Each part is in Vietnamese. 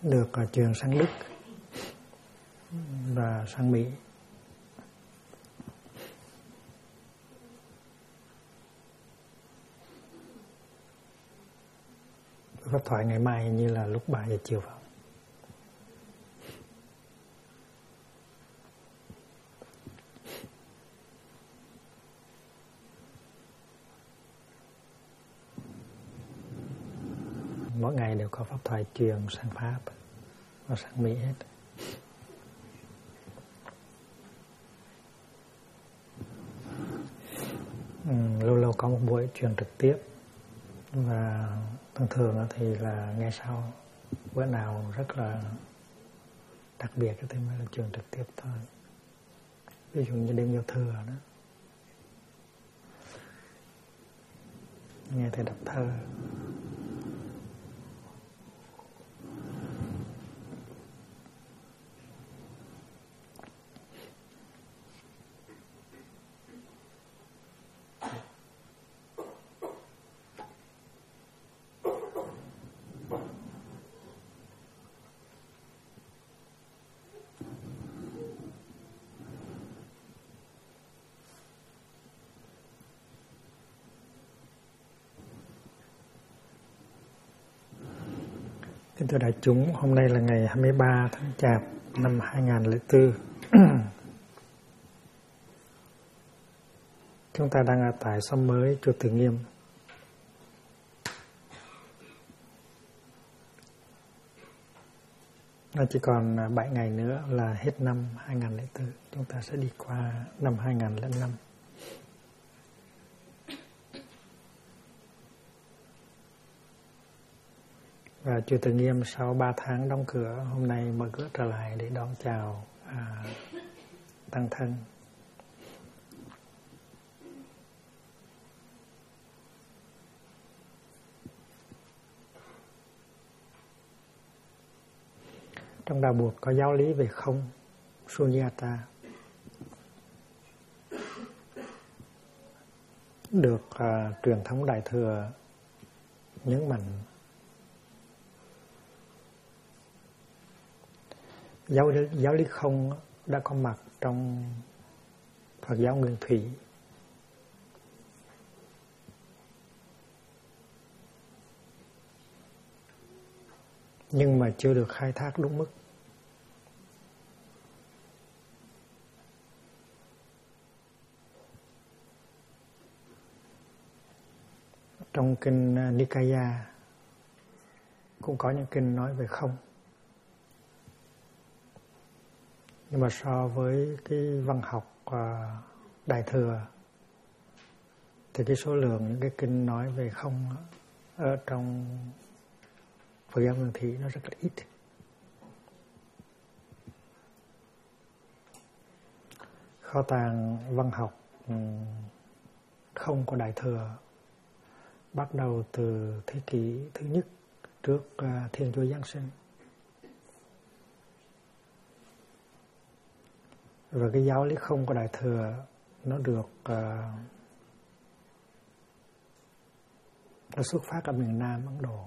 được truyền sang Đức và sang Mỹ. Pháp thoại ngày mai như là lúc 3 giờ chiều phải không? Mỗi ngày đều có pháp thoại truyền sang Pháp và sang Mỹ hết. Lâu lâu có một buổi truyền trực tiếp và thường thường thì là nghe sau, bữa nào rất là đặc biệt thì mới là truyền trực tiếp thôi. Ví dụ như đêm giao thừa đó, nghe thầy đọc thơ. Kính thưa đại chúng, hôm nay là ngày 23 tháng Chạp năm 2004. Chúng ta đang ở tại xóm mới Chùa Từ Nghiêm. Nó chỉ còn 7 ngày nữa là hết năm 2004. Chúng ta sẽ đi qua năm 2005. Và Chùa Từ Nghiêm sau 3 tháng đóng cửa, hôm nay mở cửa trở lại để đón chào tăng thân. Trong đạo Bụt có giáo lý về không, Sunyata, được truyền thống Đại Thừa nhấn mạnh. Giáo lý không đã có mặt trong Phật giáo Nguyên Thủy. Nhưng mà chưa được khai thác đúng mức. Trong kinh Nikaya cũng có những kinh nói về không. Nhưng mà so với cái văn học Đại Thừa thì cái số lượng những cái kinh nói về không ở trong Phật giáo Nguyên Thủy nó rất là ít. Kho tàng văn học không của Đại Thừa bắt đầu từ thế kỷ thứ nhất trước Thiên Chúa Giáng sinh. Và cái giáo lý không của Đại Thừa nó được nó xuất phát ở miền Nam Ấn Độ.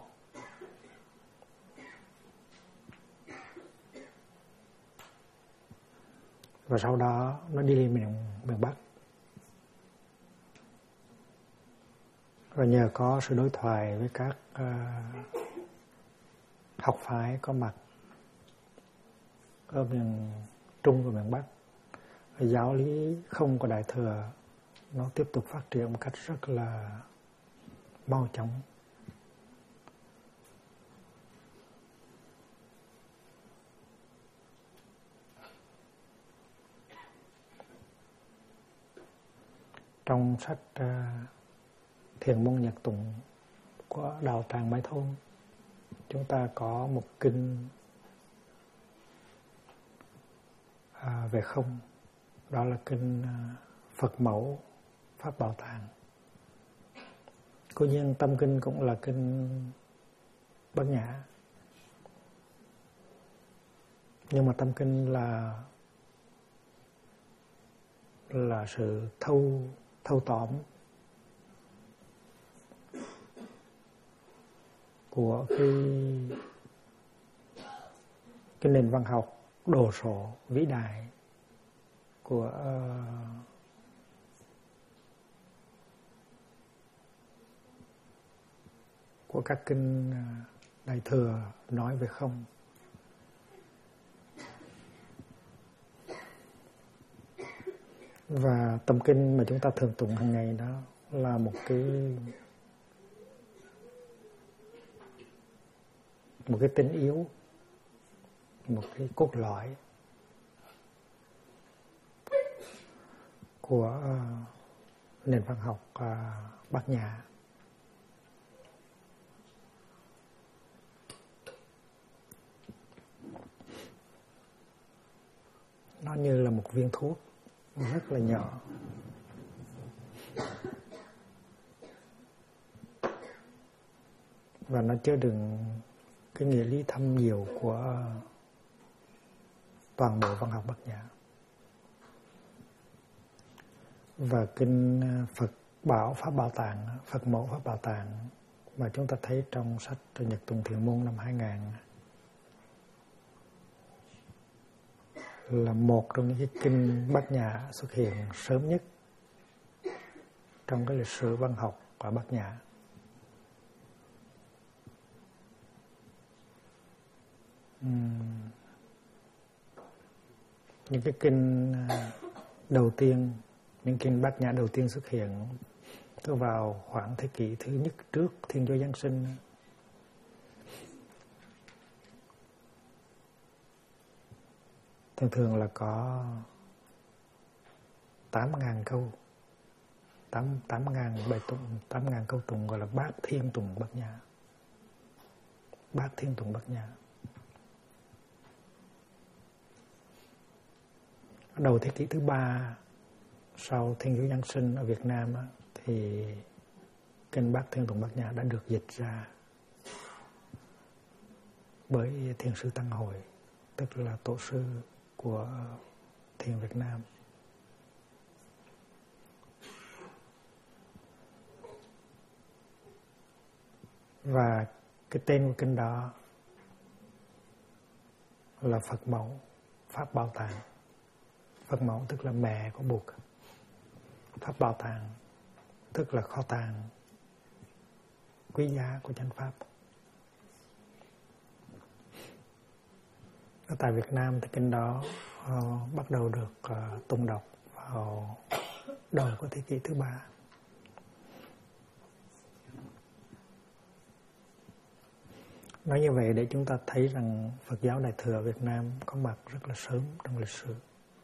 Và sau đó nó đi lên miền Bắc. Và nhờ có sự đối thoại với các học phái có mặt ở miền Trung và miền Bắc, giáo lý không của Đại Thừa nó tiếp tục phát triển một cách rất là mau chóng. Trong sách Thiền môn nhật tụng của Đạo Tràng Mai Thôn, chúng ta có một kinh về không. Đó là kinh Phật Mẫu Pháp Bảo Tàng. Cố nhiên tâm kinh cũng là kinh Bát Nhã. Nhưng mà tâm kinh là sự thâu tóm của cái cái nền văn học đồ sộ vĩ đại của các kinh Đại Thừa nói về không. Và tâm kinh mà chúng ta thường tụng hàng ngày đó là một cái tinh yếu, một cái cốt lõi của nền văn học Bát Nhã. Nó như là một viên thuốc rất là nhỏ, và nó chứa đựng cái nghĩa lý thâm nhiều của toàn bộ văn học Bát Nhã. Và kinh Phật Bảo Pháp Bảo Tàng, Phật Mẫu Pháp Bảo Tàng mà chúng ta thấy trong sách Nhật Tùng Thiện Môn năm 2000 là một trong những cái kinh Bát Nhã xuất hiện sớm nhất trong cái lịch sử văn học của Bát Nhã. Những cái kinh đầu tiên, những kinh Bát Nhã đầu tiên xuất hiện từ vào khoảng thế kỷ thứ nhất trước Thiên Chúa Giáng sinh. Thường là có 8.000 câu, 8.000 bài tụng, 8.000 câu tụng gọi là Bát Thiên Tụng Bát Nhã. Bát Thiên Tụng Bát Nhã. Đầu thế kỷ thứ 3 sau Thiên Chúa Giáng sinh ở Việt Nam thì kinh Bát Thiên Tụng Bát Nhã đã được dịch ra bởi Thiền sư Tăng Hội, tức là tổ sư của Thiền Việt Nam. Và cái tên của kinh đó là Phật Mẫu Pháp Bảo Tàng. Phật Mẫu tức là mẹ của Bụt. Pháp Bảo Tàng tức là kho tàng quý giá của chánh pháp. Ở tại Việt Nam thì kinh đó bắt đầu được tụng đọc vào đầu của thế kỷ thứ 3. Nói như vậy để chúng ta thấy rằng Phật giáo Đại Thừa Việt Nam có mặt rất là sớm trong lịch sử.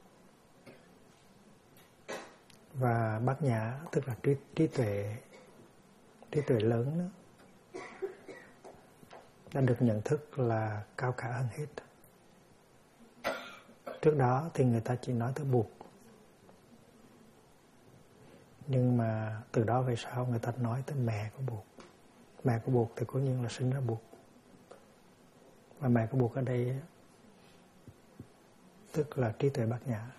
Và Bát Nhã tức là trí tuệ lớn đó, đã được nhận thức là cao cả hơn hết. Trước đó thì người ta chỉ nói tới Bụt, nhưng mà từ đó về sau người ta nói tới mẹ của Bụt. Mẹ của Bụt thì cố nhiên là sinh ra Bụt. Và mẹ của Bụt ở đây tức là trí tuệ Bát Nhã,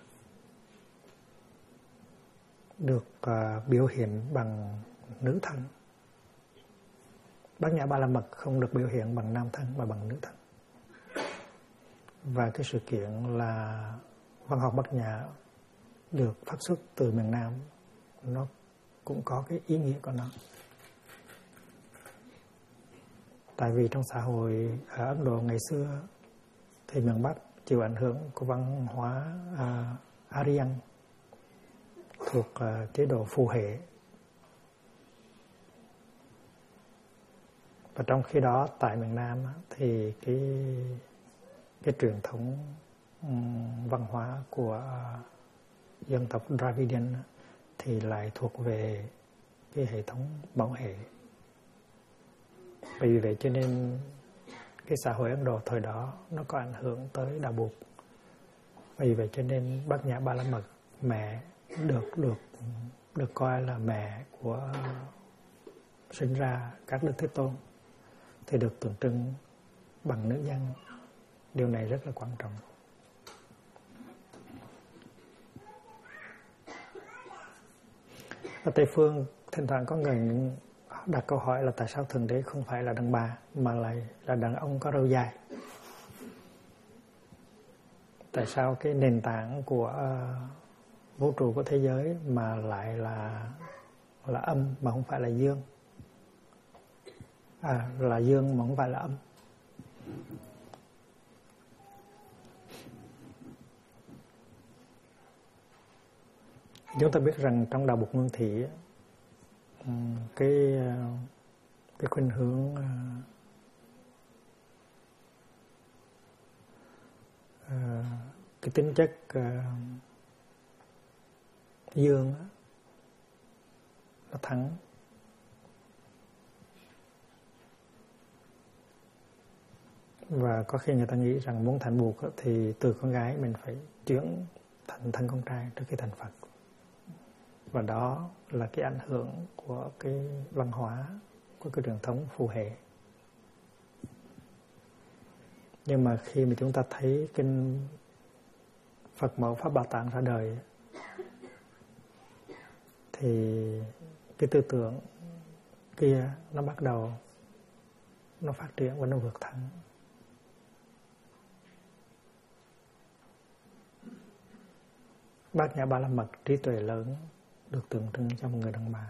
được biểu hiện bằng nữ thân. Bát Nhã Ba La Mật không được biểu hiện bằng nam thân mà bằng nữ thân. Và cái sự kiện là văn học Bát Nhã được phát xuất từ miền Nam, nó cũng có cái ý nghĩa của nó. Tại vì trong xã hội ở Ấn Độ ngày xưa thì miền Bắc chịu ảnh hưởng của văn hóa Aryan thuộc chế độ phù hệ. Và trong khi đó tại miền Nam thì cái truyền thống văn hóa của dân tộc Dravidian thì lại thuộc về cái hệ thống mẫu hệ. Vì vậy cho nên cái xã hội Ấn Độ thời đó nó có ảnh hưởng tới Đạo Bụt. Vì vậy cho nên Bát Nhã Ba La Mật, mẹ được coi là mẹ của sinh ra các Đức Thế Tôn, thì được tượng trưng bằng nữ nhân. Điều này rất là quan trọng. Ở Tây Phương thỉnh thoảng có người đặt câu hỏi là tại sao Thượng Đế không phải là đàn bà mà lại là đàn ông có râu dài. tại sao cái nền tảng của vũ trụ của thế giới mà lại là âm mà không phải là dương, là dương mà không phải là âm. Chúng ta biết rằng trong đạo Bụt Nguyên Thủy cái khuynh hướng cái tính chất dương nó thắng, và có khi người ta nghĩ rằng muốn thành Bụt thì từ con gái mình phải chuyển thành thân con trai trước khi thành Phật, và đó là cái ảnh hưởng của cái văn hóa của cái truyền thống phù hệ. Nhưng mà khi mà chúng ta thấy kinh Phật Mẫu Pháp Bảo Tạng ra đời thì cái tư tưởng kia nó bắt đầu nó phát triển và nó vượt thắng. Bát Nhã Ba La Mật, trí tuệ lớn được tượng trưng cho một người đàn bà.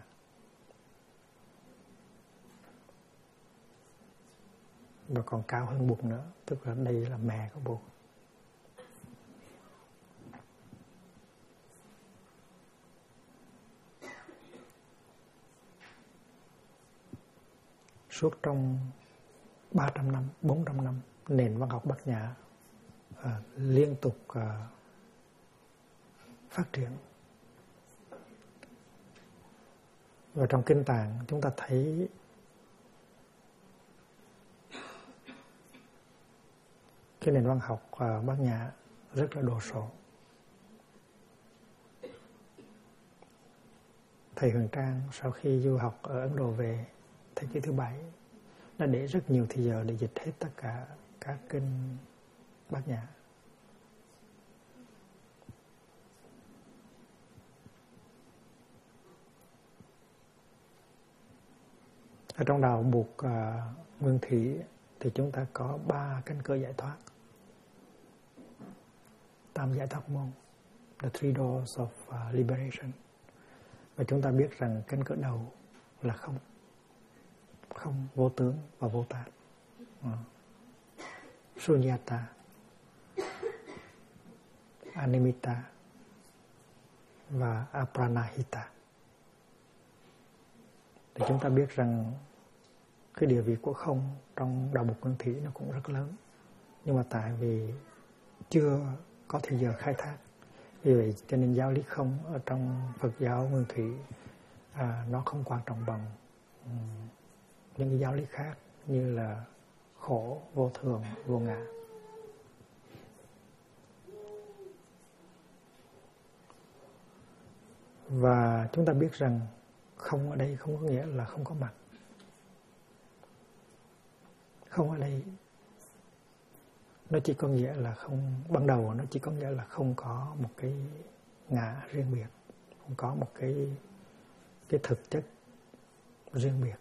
Và còn cao hơn Bụt nữa, tức là đây là mẹ của Bụt. Suốt trong 300 năm, 400 năm, nền văn học Bát Nhã liên tục phát triển. Và trong kinh tạng chúng ta thấy cái nền văn học Bát Nhã rất là đồ sộ. Thầy Huyền Trang sau khi du học ở Ấn Độ về thế kỷ thứ 7 đã để rất nhiều thời giờ để dịch hết tất cả các kinh Bát Nhã. Ở trong đạo Bụt Nguyên Thủy thì chúng ta có 3 cánh cửa giải thoát, tam giải thoát môn, the three doors of liberation. Và chúng ta biết rằng cánh cửa đầu là không, không, vô tướng và vô tát, Sunyata, Animita và Apranahita. Thì chúng ta biết rằng cái địa vị của không trong đạo Bụt Nguyên Thủy nó cũng rất lớn, nhưng mà tại vì chưa có thời giờ khai thác, vì vậy cho nên giáo lý không ở trong Phật giáo Nguyên Thủy nó không quan trọng bằng những cái giáo lý khác như là khổ, vô thường, vô ngã. Và chúng ta biết rằng không ở đây không có nghĩa là không có mặt. Không ở đây nó chỉ có nghĩa là không, ban đầu nó chỉ có nghĩa là không có một cái ngã riêng biệt, không có một cái thực chất riêng biệt.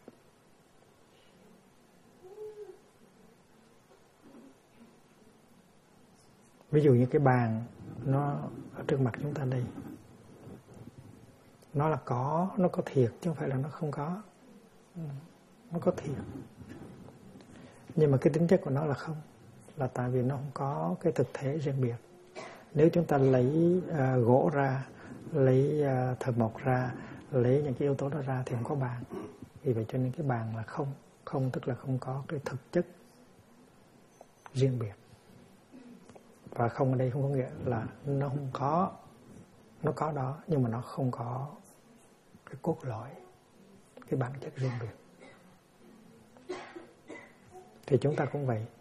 Ví dụ như cái bàn nó ở trước mặt chúng ta đây, nó là có, nó có thiệt chứ không phải là nó không có. Nó có thiệt, nhưng mà cái tính chất của nó là không, là tại vì nó không có cái thực thể riêng biệt. Nếu chúng ta lấy gỗ ra, lấy thợ mộc ra, lấy những cái yếu tố đó ra thì không có bàn. Vì vậy cho nên cái bàn là không. Không tức là không có cái thực chất riêng biệt. Và không ở đây không có nghĩa là nó không có, nó có đó nhưng mà nó không có cái cốt lõi, cái bản chất riêng biệt. Thì chúng ta cũng vậy.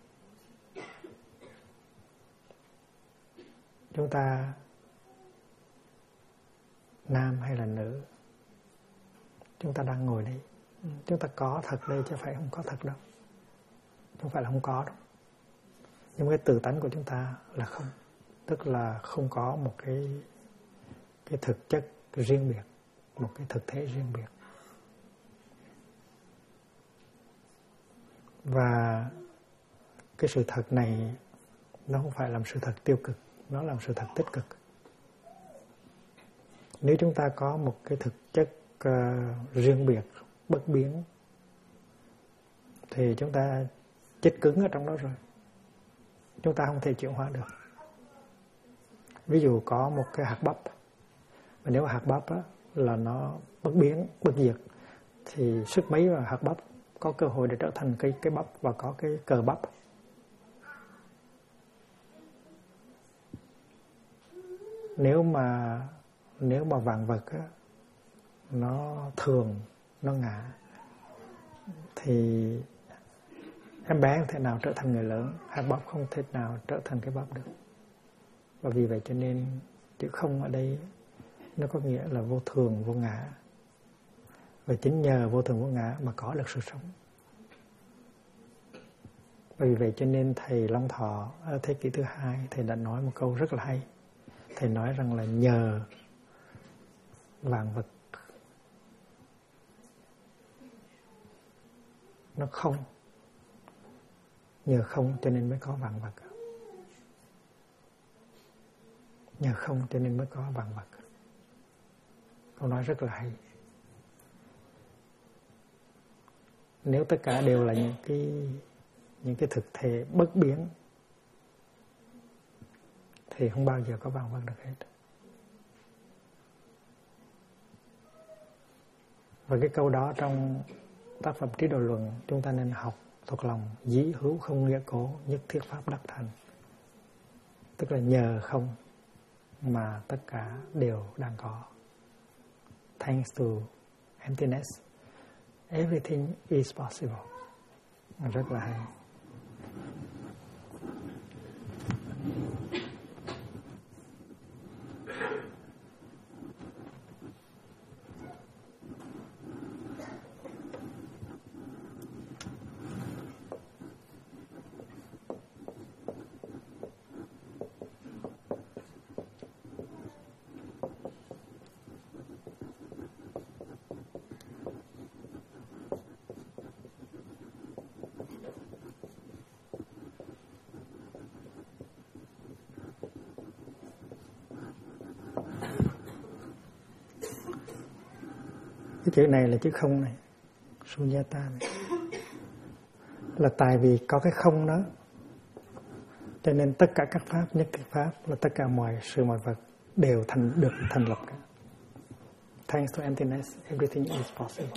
Chúng ta nam hay là nữ, chúng ta đang ngồi đây, chúng ta có thật đây chứ không phải không có thật đâu. Không phải là không có đâu. Nhưng cái tự tánh của chúng ta là không, tức là không có một cái thực chất riêng biệt, một cái thực thể riêng biệt. Và cái sự thật này nó không phải là một sự thật tiêu cực, nó là một sự thật tích cực. Nếu chúng ta có một cái thực chất riêng biệt, bất biến, thì chúng ta chết cứng ở trong đó rồi. Chúng ta không thể chuyển hóa được. Ví dụ có một cái hạt bắp, và nếu hạt bắp á, là nó bất biến, bất diệt, thì sức mấy mà hạt bắp có cơ hội để trở thành cái bắp và có cái cờ bắp. Nếu mà vạn vật á, nó thường, nó ngã, thì em bé không thể nào trở thành người lớn, hạt bắp không thể nào trở thành cái bắp được. Và vì vậy cho nên chữ không ở đây nó có nghĩa là vô thường, vô ngã. Và chính nhờ vô thường, vô ngã mà có được sự sống. Vì vậy cho nên thầy Long Thọ ở thế kỷ thứ 2, thầy đã nói một câu rất là hay. Thầy nói rằng là nhờ vạn vật nó không, nhờ không cho nên mới có vạn vật. Nhờ không cho nên mới có vạn vật. Câu nói rất là hay. Nếu tất cả đều là những cái thực thể bất biến thì không bao giờ có vạn vật được hết. Và cái câu đó trong tác phẩm Trí Độ Luận chúng ta nên học thuộc lòng: dĩ hữu không nghĩa cố, nhất thiết pháp đắc thành. Tức là nhờ không mà tất cả đều đang có. Thanks to emptiness, everything is possible. Rất là hay. Cái chữ này là chữ không này, sunyata này. Là tại vì có cái không đó, cho nên tất cả các pháp, nhất thiết pháp, là tất cả mọi sự mọi vật đều được thành lập cả. Thanks to emptiness, everything is possible.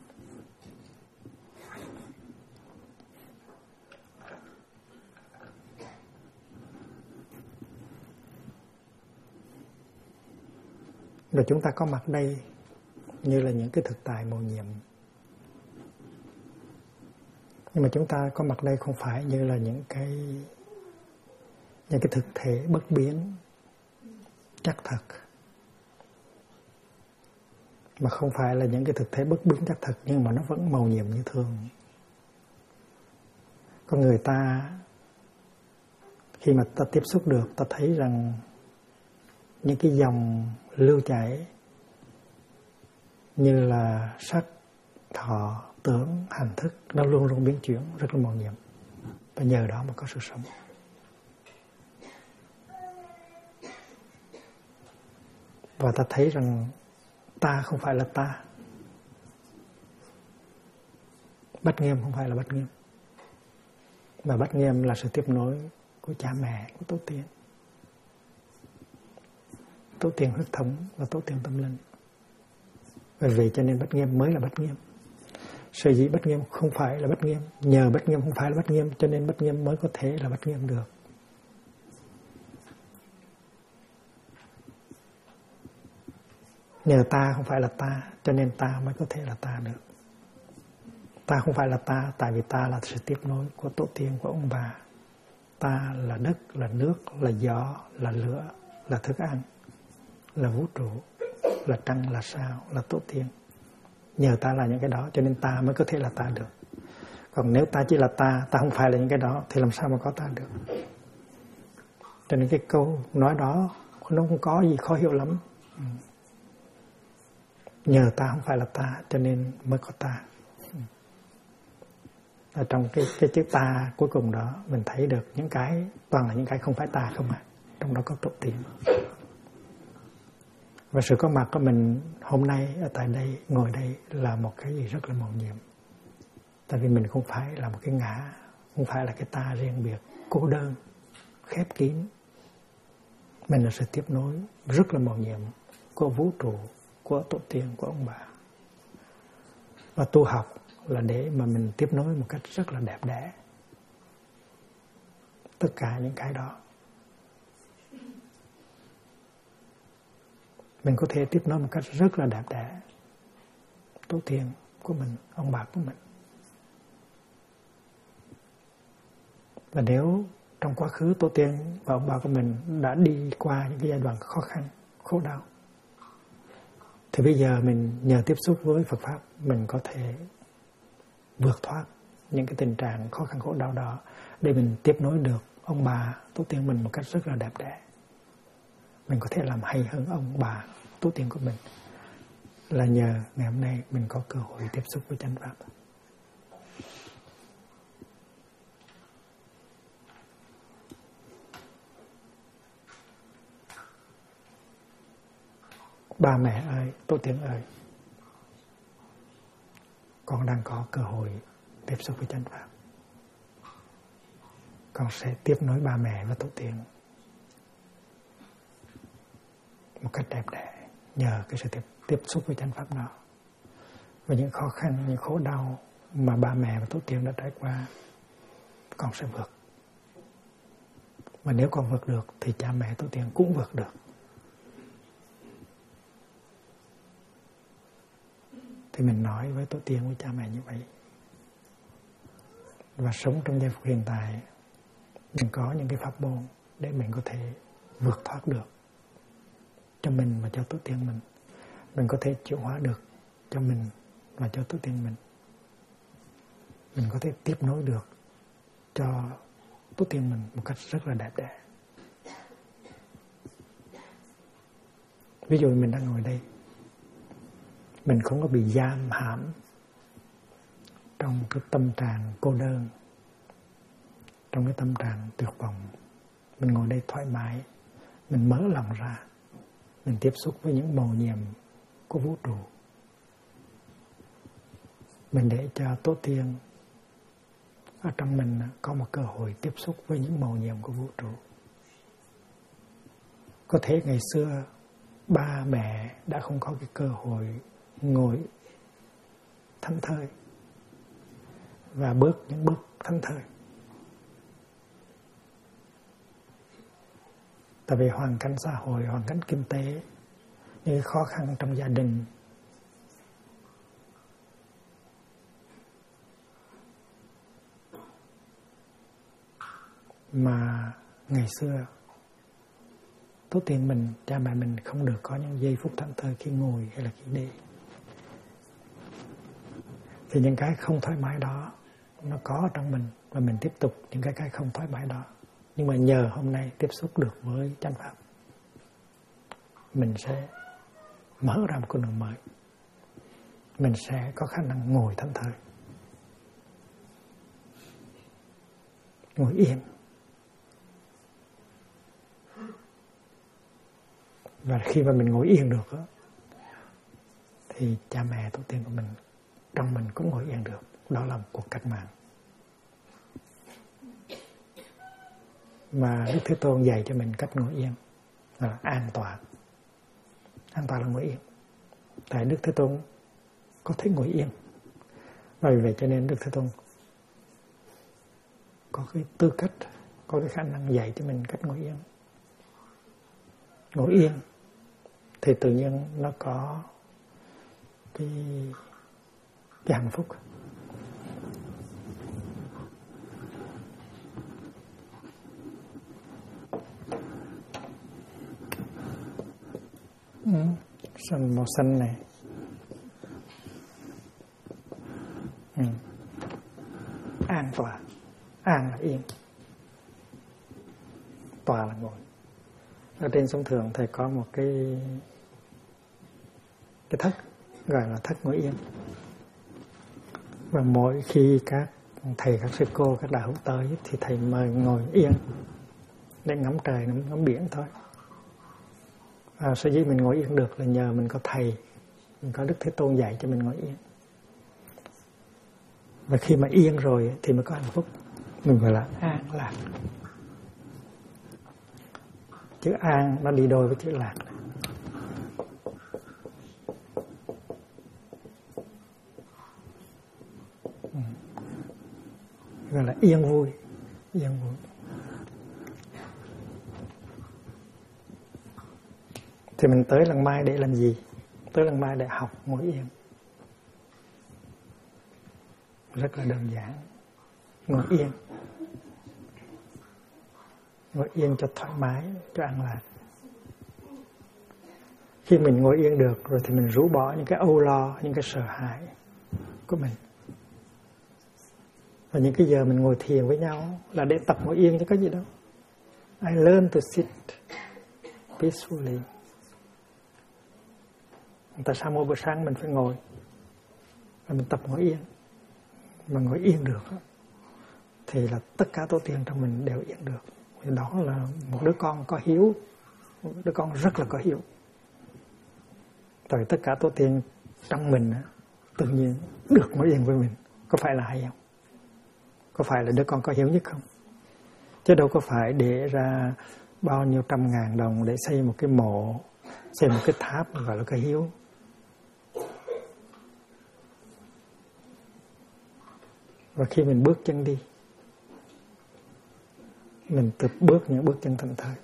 Rồi chúng ta có mặt đây như là những cái thực tại mầu nhiệm. Nhưng mà chúng ta có mặt đây không phải như là những cái thực thể bất biến, chắc thật. Mà không phải là những cái thực thể bất biến chắc thật, nhưng mà nó vẫn mầu nhiệm như thường. Con người ta, khi mà ta tiếp xúc được, ta thấy rằng những cái dòng lưu chảy như là sắc, thọ, tưởng, hành thức, nó luôn luôn biến chuyển, rất là mầu nhiệm. Và nhờ đó mà có sự sống. Và ta thấy rằng ta không phải là ta. Bát Nghiêm không phải là Bát Nghiêm. Mà Bát Nghiêm là sự tiếp nối của cha mẹ, của tổ tiên. Tổ tiên huyết thống và tổ tiên tâm linh. Bởi vì cho nên Bát Nghiêm mới là Bát Nghiêm. Sở dĩ Bát Nghiêm không phải là Bát Nghiêm, nhờ Bát Nghiêm không phải là Bát Nghiêm, cho nên Bát Nghiêm mới có thể là Bát Nghiêm được. Nhờ ta không phải là ta, cho nên ta mới có thể là ta được. Ta không phải là ta, tại vì ta là sự tiếp nối của tổ tiên, của ông bà. Ta là đất, là nước, là gió, là lửa, là thức ăn, là vũ trụ, là trăng, là sao, là tổ tiên. Nhờ ta là những cái đó, cho nên ta mới có thể là ta được. Còn nếu ta chỉ là ta không phải là những cái đó, thì làm sao mà có ta được. Cho nên cái câu nói đó nó không có gì khó hiểu lắm. Nhờ ta không phải là ta, cho nên mới có ta. Ở trong cái chữ ta cuối cùng đó, mình thấy được những cái, toàn là những cái không phải ta không à. trong đó có tổ tiên. Và sự có mặt của mình hôm nay ở tại đây, ngồi đây là một cái gì rất là mầu nhiệm. Tại vì mình không phải là một cái ngã, không phải là cái ta riêng biệt, cô đơn, khép kín. Mình là sự tiếp nối rất là mầu nhiệm của vũ trụ, của tổ tiên, của ông bà. Và tu học là để mà mình tiếp nối một cách rất là đẹp đẽ tất cả những cái đó. Mình có thể tiếp nối một cách rất là đẹp đẽ tổ tiên của mình, ông bà của mình. Và nếu trong quá khứ tổ tiên và ông bà của mình đã đi qua những cái giai đoạn khó khăn, khổ đau, thì bây giờ mình nhờ tiếp xúc với Phật Pháp, mình có thể vượt thoát những cái tình trạng khó khăn khổ đau đó để mình tiếp nối được ông bà, tổ tiên mình một cách rất là đẹp đẽ. Mình có thể làm hay hơn ông bà, tổ tiên của mình là nhờ ngày hôm nay mình có cơ hội tiếp xúc với chánh Pháp. Ba mẹ ơi, tổ tiên ơi, con đang có cơ hội tiếp xúc với chánh Pháp. Con sẽ tiếp nối ba mẹ và tổ tiên một cách đẹp đẽ nhờ cái sự tiếp xúc với chánh Pháp đó. Và những khó khăn, những khổ đau mà ba mẹ và tổ tiên đã trải qua, con sẽ vượt. Và nếu con vượt được thì cha mẹ tổ tiên cũng vượt được. Thì mình nói với tổ tiên, với cha mẹ như vậy. Và sống trong giây phút hiện tại, mình có những cái pháp môn để mình có thể vượt thoát được cho mình và cho tổ tiên mình. Mình có thể chuyển hóa được cho mình và cho tổ tiên mình. Mình có thể tiếp nối được cho tổ tiên mình một cách rất là đẹp đẽ. Ví dụ mình đang ngồi đây, mình không có bị giam hãm trong cái tâm trạng cô đơn, trong cái tâm trạng tuyệt vọng. Mình ngồi đây thoải mái, mình mở lòng ra, mình tiếp xúc với những mầu nhiệm của vũ trụ. Mình để cho tổ tiên ở trong mình có một cơ hội tiếp xúc với những mầu nhiệm của vũ trụ. Có thể ngày xưa ba mẹ đã không có cái cơ hội ngồi thảnh thơi và bước những bước thảnh thơi. Tại vì hoàn cảnh xã hội, hoàn cảnh kinh tế, những khó khăn trong gia đình, mà ngày xưa tổ tiên mình, cha mẹ mình không được có những giây phút thảnh thơi khi ngồi hay là khi đi. Thì những cái không thoải mái đó nó có trong mình và mình tiếp tục những cái không thoải mái đó. Nhưng mà nhờ hôm nay tiếp xúc được với chánh Pháp, mình sẽ mở ra một con đường mới. Mình sẽ có khả năng ngồi thảnh thơi, ngồi yên. Và khi mà mình ngồi yên được đó, thì cha mẹ tổ tiên của mình trong mình cũng ngồi yên được. Đó là một cuộc cách mạng mà Đức Thế Tôn dạy cho mình cách ngồi yên là an toàn. An toàn là ngồi yên. Tại Đức Thế Tôn có thể ngồi yên. Và vì vậy cho nên Đức Thế Tôn có cái tư cách, có cái khả năng dạy cho mình cách ngồi yên. Ngồi yên thì tự nhiên nó có cái hạnh phúc. Màu xanh này. An tọa. An là yên, tọa là ngồi. Ở trên sông Thường thầy có một cái thất gọi là thất ngồi yên. Và mỗi khi các thầy, các sư cô, các đạo hữu tới thì thầy mời ngồi yên để ngắm trời, ngắm biển thôi. Sở dĩ mình ngồi yên được là nhờ mình có thầy, mình có Đức Thế Tôn dạy cho mình ngồi yên. Và khi mà yên rồi thì mới có hạnh phúc. Mình gọi là an lạc. Chữ an nó đi đôi với chữ lạc. Gọi là yên vui. Yên vui. Thì mình tới Lăng Mai để làm gì? Tới Lăng Mai để học ngồi yên. Rất là đơn giản. Ngồi yên. Ngồi yên cho thoải mái, cho an lạc. Khi mình ngồi yên được rồi thì mình rũ bỏ những cái âu lo, những cái sợ hãi của mình. Và những cái giờ mình ngồi thiền với nhau là để tập ngồi yên chứ có gì đâu. I learn to sit peacefully. Tại sao mỗi buổi sáng mình phải ngồi và mình tập ngồi yên? Mà ngồi yên được thì là tất cả tổ tiên trong mình đều yên được. Thì đó là một đứa con có hiếu, một đứa con rất là có hiếu. Tại vì tất cả tổ tiên trong mình tự nhiên được ngồi yên với mình. Có phải là hay không? Có phải là đứa con có hiếu nhất không? Chứ đâu có phải để ra bao nhiêu trăm ngàn đồng để xây một cái mộ, xây một cái tháp gọi là cái hiếu. Và khi mình bước chân đi, mình tự bước những bước chân thảnh thơi.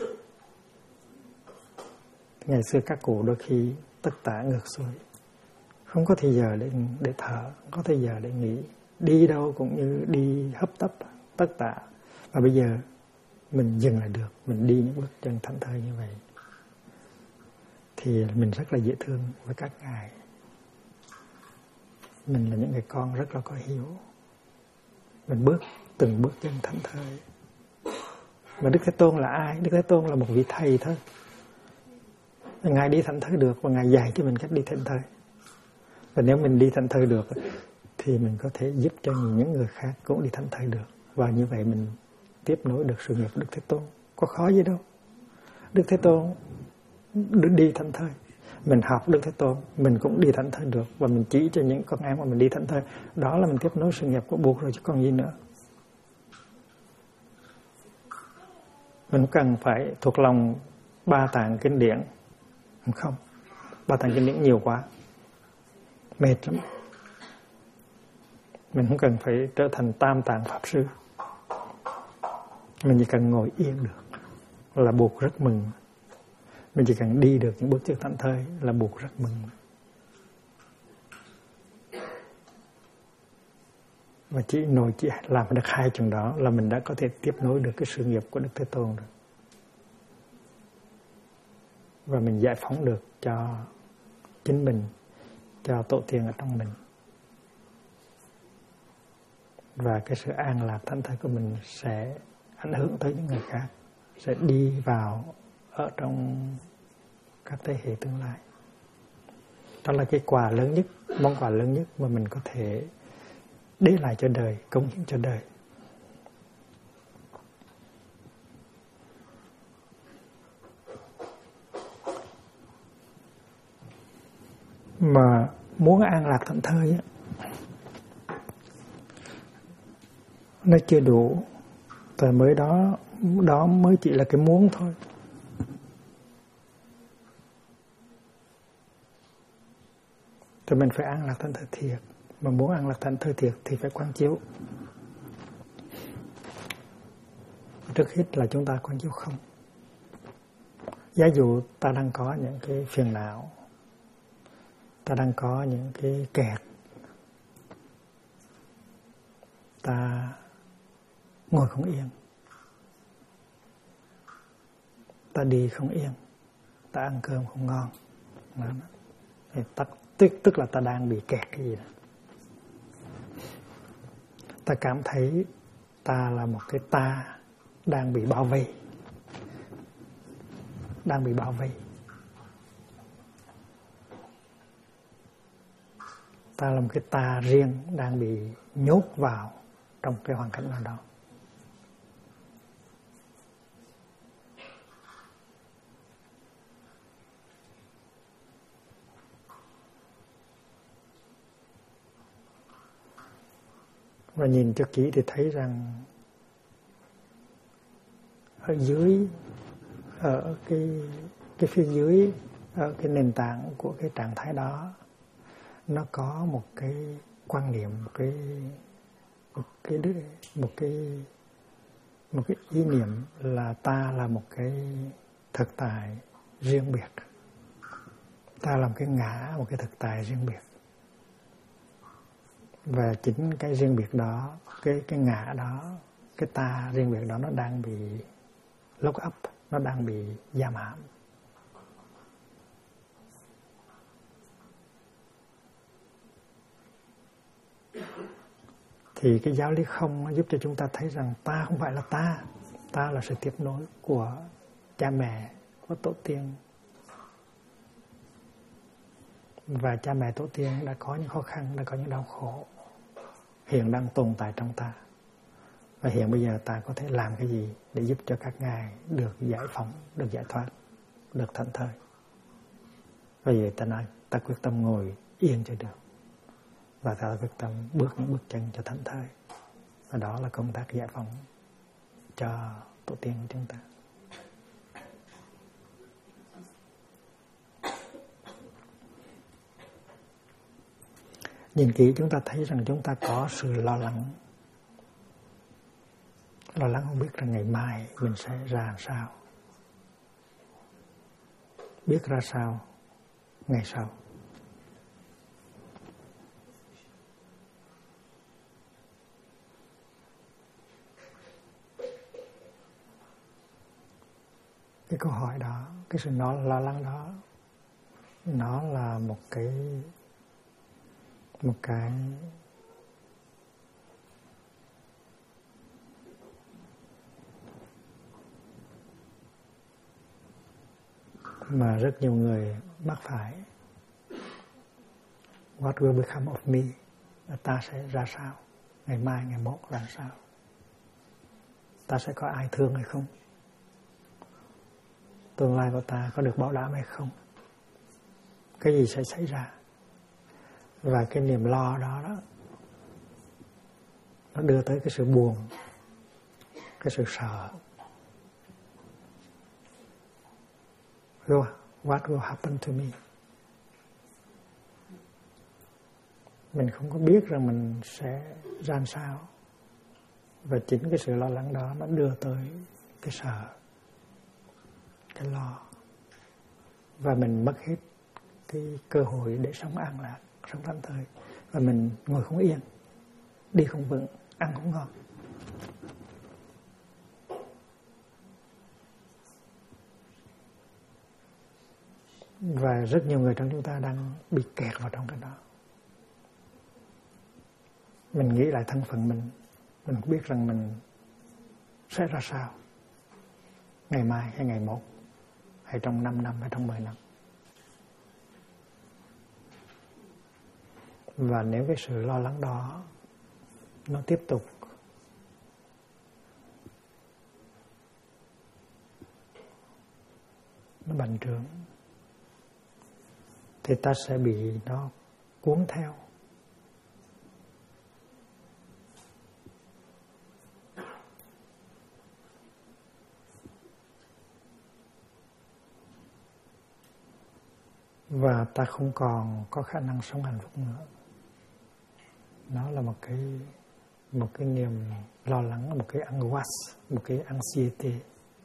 Ngày xưa các cụ đôi khi tất tả ngược xuôi, không có thời giờ để thở, không có thời giờ để nghỉ, đi đâu cũng như đi hấp tấp tất tả. Và bây giờ mình dừng lại được, mình đi những bước chân thảnh thơi như vậy thì mình rất là dễ thương với các ngài. Mình là những người con rất là có hiếu. Mình bước từng bước chân thảnh thơi. Mà Đức Thế Tôn là ai? Đức Thế Tôn là một vị thầy thôi. Ngài đi thảnh thơi được và Ngài dạy cho mình cách đi thảnh thơi. Và nếu mình đi thảnh thơi được thì mình có thể giúp cho những người khác cũng đi thảnh thơi được. Và như vậy mình tiếp nối được sự nghiệp của Đức Thế Tôn. Có khó gì đâu. Đức Thế Tôn đi thảnh thơi. Mình học Đức Thế Tôn, mình cũng đi thảnh thơi được. Và mình chỉ cho những con em mà mình đi thảnh thơi. Đó là mình tiếp nối sự nghiệp của Bụt rồi chứ còn gì nữa. Mình cần phải thuộc lòng ba tạng kinh điển. Không, ba tạng kinh điển nhiều quá, mệt lắm. Mình không cần phải trở thành tam tạng pháp sư. Mình chỉ cần ngồi yên được là Bụt rất mừng. Mình chỉ cần đi được những bước chân thảnh thơi là Bụt rất mừng. Và chỉ làm được hai chuyện đó là mình đã có thể tiếp nối được cái sự nghiệp của Đức Thế Tôn rồi. Và mình giải phóng được cho chính mình, cho tổ tiên ở trong mình. Và cái sự an lạc thảnh thơi của mình sẽ ảnh hưởng tới những người khác, sẽ đi vào ở trong các thế hệ tương lai. Đó là cái quà lớn nhất, món quà lớn nhất mà mình có thể để lại cho đời, cống hiến cho đời. Mà muốn an lạc thảnh thơi á, nó chưa đủ. Tại mới đó mới chỉ là cái muốn thôi. Thì mình phải an lạc thảnh thơi thiệt. Mà muốn an lạc thảnh thơi thiệt thì phải quán chiếu. Trước hết là chúng ta quán chiếu không. Giả dụ ta đang có những cái phiền não, ta đang có những cái kẹt, ta ngồi không yên, ta đi không yên, ta ăn cơm không ngon. Tức là ta đang bị kẹt cái gì đó. Ta cảm thấy ta là một cái ta đang bị bao vây. Đang bị bao vây. Ta là một cái ta riêng đang bị nhốt vào trong cái hoàn cảnh nào đó. Và nhìn cho kỹ thì thấy rằng ở dưới, ở cái phía dưới, ở cái nền tảng của cái trạng thái đó, nó có một cái quan niệm, một cái ý niệm là ta là một cái thực tại riêng biệt, ta là một cái ngã, một cái thực tại riêng biệt. Và chính cái riêng biệt đó, cái ngã đó, cái ta riêng biệt đó, nó đang bị lock up, nó đang bị giam hãm. Thì cái giáo lý không nó giúp cho chúng ta thấy rằng ta không phải là ta là sự tiếp nối của cha mẹ, của tổ tiên. Và cha mẹ tổ tiên đã có những khó khăn, đã có những đau khổ, hiện đang tồn tại trong ta. Và hiện bây giờ ta có thể làm cái gì để giúp cho các ngài được giải phóng, được giải thoát, được thảnh thơi. Vì vậy ta nói, ta quyết tâm ngồi yên cho được. Và ta quyết tâm bước những bước chân cho thảnh thơi. Và đó là công tác giải phóng cho tổ tiên của chúng ta. Nhìn kỹ chúng ta thấy rằng chúng ta có sự lo lắng. Lo lắng không biết rằng ngày mai mình sẽ ra sao, biết ra sao ngày sau. Cái câu hỏi đó, cái sự lo lắng đó, nó là một cái mà rất nhiều người mắc phải. What will become of me? Ta sẽ ra sao? Ngày mai, ngày mốt là sao? Ta sẽ có ai thương hay không? Tương lai của ta có được bảo đảm hay không? Cái gì sẽ xảy ra? Và cái niềm lo đó nó đưa tới cái sự buồn, cái sự sợ. What will happen to me? Mình không có biết rằng mình sẽ ra sao. Và chính cái sự lo lắng đó nó đưa tới cái sợ, cái lo. Và mình mất hết cái cơ hội để sống an lạc, sống thảnh thơi. Và mình ngồi không yên, đi không vững, ăn không ngon. Và rất nhiều người trong chúng ta đang bị kẹt vào trong cái đó. Mình nghĩ lại thân phận mình không biết rằng mình sẽ ra sao, ngày mai hay ngày mốt, hay trong 5 năm hay trong 10 năm. Và nếu cái sự lo lắng đó nó tiếp tục nó bành trướng thì ta sẽ bị nó cuốn theo. Và ta không còn có khả năng sống hạnh phúc nữa. Nó là một cái niềm lo lắng, một cái angoisse, một cái anxiety.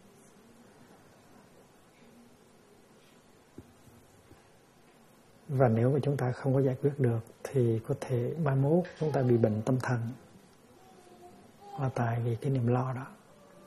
Và nếu mà chúng ta không có giải quyết được thì có thể mai mốt chúng ta bị bệnh tâm thần là tại vì cái niềm lo đó.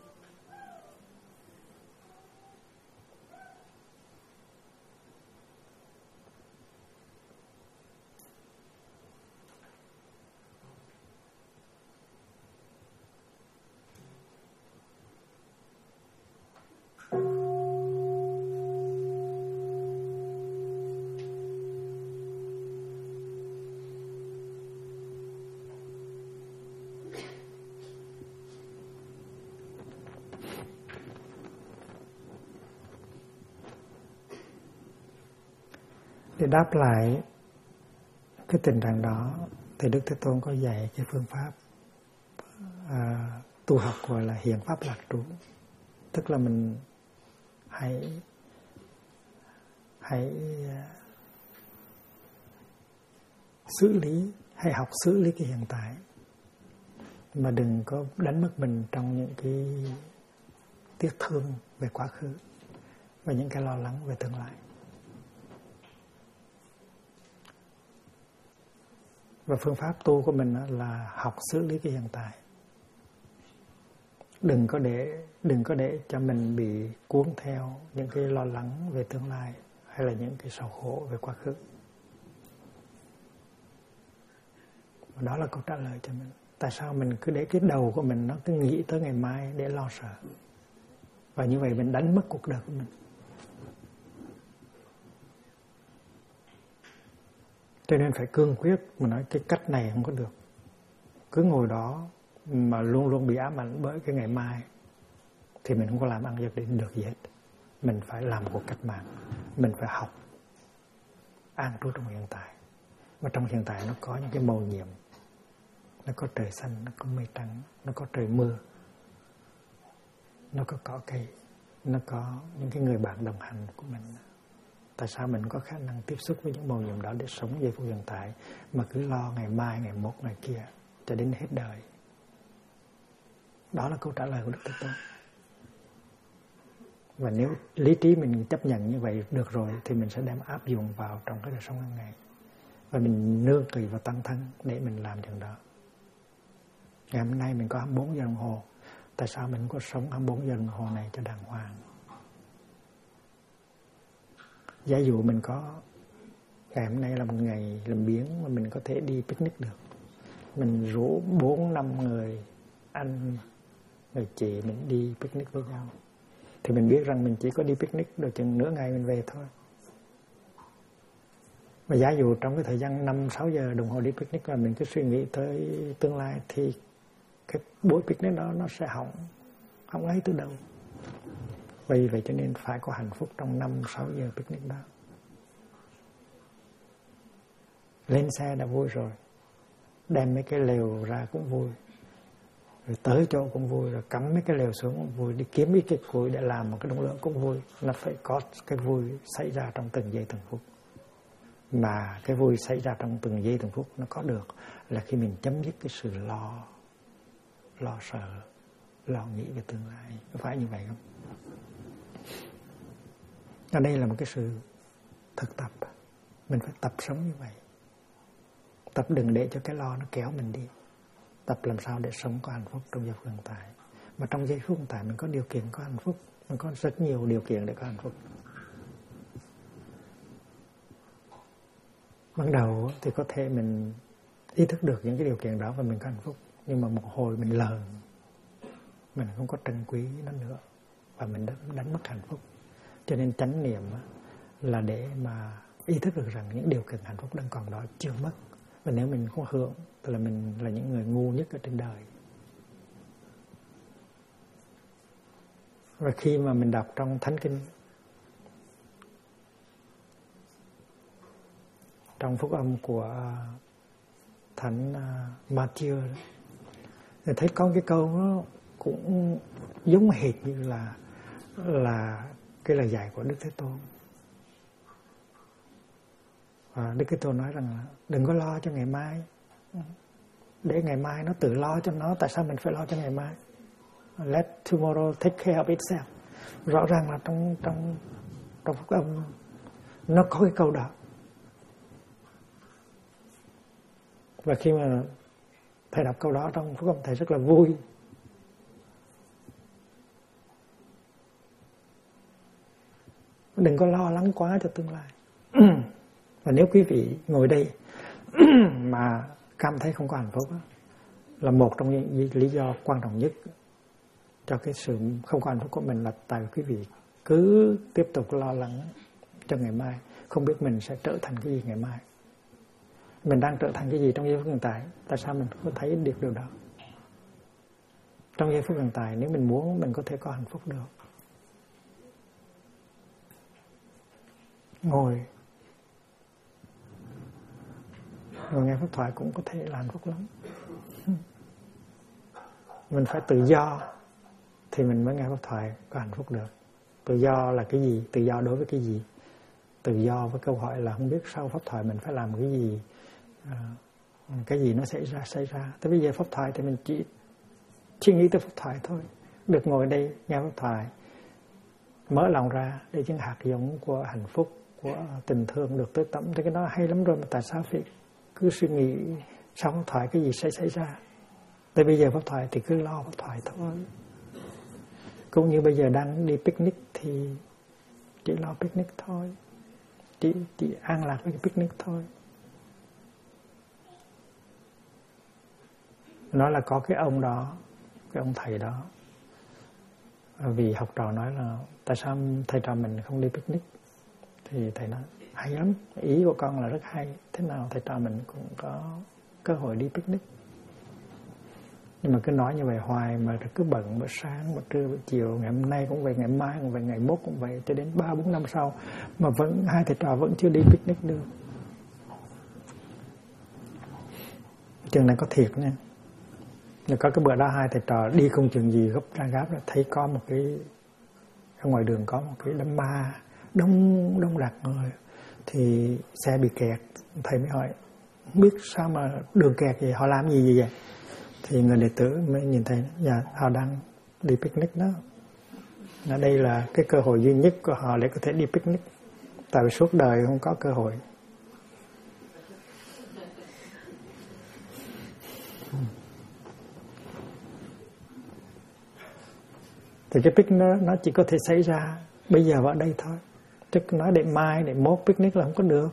Để đáp lại cái tình trạng đó thì Đức Thế Tôn có dạy cái phương pháp tu học gọi là hiện pháp lạc trú, tức là mình hãy xử lý, hãy học xử lý cái hiện tại, mà đừng có đánh mất mình trong những cái tiếc thương về quá khứ và những cái lo lắng về tương lai. Và phương pháp tu của mình là học xử lý cái hiện tại. Đừng có để cho mình bị cuốn theo những cái lo lắng về tương lai hay là những cái sầu khổ về quá khứ. Và đó là câu trả lời cho mình. Tại sao mình cứ để cái đầu của mình nó cứ nghĩ tới ngày mai để lo sợ. Và như vậy mình đánh mất cuộc đời của mình. Cho nên phải cương quyết, mà nói cái cách này không có được. Cứ ngồi đó mà luôn luôn bị ám ảnh bởi cái ngày mai thì mình không có làm ăn được gì hết. Mình phải làm cuộc cách mạng. Mình phải học an trú trong hiện tại. Và trong hiện tại nó có những cái màu nhiệm. Nó có trời xanh, nó có mây trắng, nó có trời mưa, nó có cỏ cây, nó có những cái người bạn đồng hành của mình. Tại sao mình có khả năng tiếp xúc với những màu nhiệm đó để sống giây phút hiện tại mà cứ lo ngày mai, ngày mốt, ngày kia cho đến hết đời? Đó là câu trả lời của Đức Thế Tôn. Và nếu lý trí mình chấp nhận như vậy được rồi thì mình sẽ đem áp dụng vào trong cái đời sống hàng ngày. Và mình nương tùy vào tăng thân để mình làm chuyện đó. Ngày hôm nay mình có 24 giờ đồng hồ. Tại sao mình không có sống 24 giờ đồng hồ này cho đàng hoàng? Giả dụ mình có ngày hôm nay là một ngày làm biếng mà mình có thể đi picnic được. Mình rủ 4-5 người anh người chị mình đi picnic với nhau. Thì mình biết rằng mình chỉ có đi picnic được chừng nửa ngày mình về thôi. Mà giả dụ trong cái thời gian 5-6 giờ đồng hồ đi picnic là mình cứ suy nghĩ tới tương lai thì cái buổi picnic đó nó sẽ hỏng ngay từ đầu. Vì vậy cho nên phải có hạnh phúc trong 5-6 giờ picnic đó. Lên xe đã vui rồi, đem mấy cái lều ra cũng vui, rồi tới chỗ cũng vui, rồi cắm mấy cái lều xuống cũng vui, đi kiếm mấy cái củi để làm một cái đống lửa cũng vui. Nó phải có cái vui xảy ra trong từng giây từng phút. Mà cái vui xảy ra trong từng giây từng phút nó có được là khi mình chấm dứt cái sự lo sợ, lo nghĩ về tương lai. Có phải như vậy không? Ở đây là một cái sự thực tập. Mình phải tập sống như vậy. Tập đừng để cho cái lo nó kéo mình đi. Tập làm sao để sống có hạnh phúc trong giây phút hiện tại. Mà trong giây phút hiện tại mình có điều kiện có hạnh phúc. Mình có rất nhiều điều kiện để có hạnh phúc. Ban đầu thì có thể mình ý thức được những cái điều kiện đó và mình có hạnh phúc. Nhưng mà một hồi mình lờn, mình không có trân quý nó nữa và mình đánh mất hạnh phúc. Cho nên chánh niệm là để mà ý thức được rằng những điều kiện hạnh phúc đang còn đó chưa mất. Và nếu mình không hưởng thì là mình là những người ngu nhất ở trên đời. Và khi mà mình đọc trong Thánh Kinh, trong phúc âm của Thánh Matthew, thì thấy có cái câu nó cũng giống hệt như là cái lời dạy của Đức Thế Tôn. Và Đức Thế Tôn nói rằng đừng có lo cho ngày mai, để ngày mai nó tự lo cho nó. Tại sao mình phải lo cho ngày mai? Let tomorrow take care of itself. Rõ ràng là trong phúc âm nó có cái câu đó. Và khi mà thầy đọc câu đó trong phúc âm, thầy rất là vui. Đừng có lo lắng quá cho tương lai. Và nếu quý vị ngồi đây mà cảm thấy không có hạnh phúc, là một trong những lý do quan trọng nhất cho cái sự không có hạnh phúc của mình là tại vì quý vị cứ tiếp tục lo lắng cho ngày mai, không biết mình sẽ trở thành cái gì ngày mai. Mình đang trở thành cái gì trong giây phút hiện tại? Tại sao mình không có thấy được điều đó? Trong giây phút hiện tại, nếu mình muốn, mình có thể có hạnh phúc được. Ngồi nghe pháp thoại cũng có thể là hạnh phúc lắm. Mình phải tự do thì mình mới nghe pháp thoại có hạnh phúc được. Tự do là cái gì? Tự do đối với cái gì? Tự do với câu hỏi là không biết sau pháp thoại mình phải làm cái gì nó xảy ra. Tới bây giờ pháp thoại thì mình chỉ suy nghĩ tới pháp thoại thôi. Được ngồi đây nghe pháp thoại, mở lòng ra để những hạt giống của hạnh phúc, của tình thương được tới tấm, thì cái đó hay lắm rồi, mà tại sao phải cứ suy nghĩ sau pháp thoại cái gì sẽ xảy ra? Tới bây giờ pháp thoại thì cứ lo pháp thoại thôi. Cũng như bây giờ đang đi picnic thì chỉ lo picnic thôi, chỉ an lạc với cái picnic thôi. Nói là có cái ông đó, cái ông thầy đó, vì học trò nói là tại sao thầy trò mình không đi picnic, thì thầy nói hay lắm, ý của con là rất hay, thế nào thầy trò mình cũng có cơ hội đi picnic. Nhưng mà cứ nói như vậy hoài, mà cứ bận bữa sáng, bữa trưa, bữa chiều, ngày hôm nay cũng vậy, ngày mai cũng vậy, ngày mốt cũng vậy, cho đến 3-4 năm sau mà vẫn hai thầy trò vẫn chưa đi picnic được. Trường này có thiệt nha. Rồi có cái bữa đó hai thầy trò đi không chừng gì gấp ra gáp là thấy có một cái, ở ngoài đường có một cái đám ma đông đặc người, thì xe bị kẹt. Thầy mới hỏi không biết sao mà đường kẹt vậy, họ làm gì vậy? Thì người đệ tử mới nhìn thấy, dạ họ đang đi picnic đó. Đây là cái cơ hội duy nhất của họ để có thể đi picnic, tại vì suốt đời không có cơ hội. Thì cái picnic nó chỉ có thể xảy ra bây giờ và ở đây thôi. Chứ nói để mai, để mốt picnic là không có được.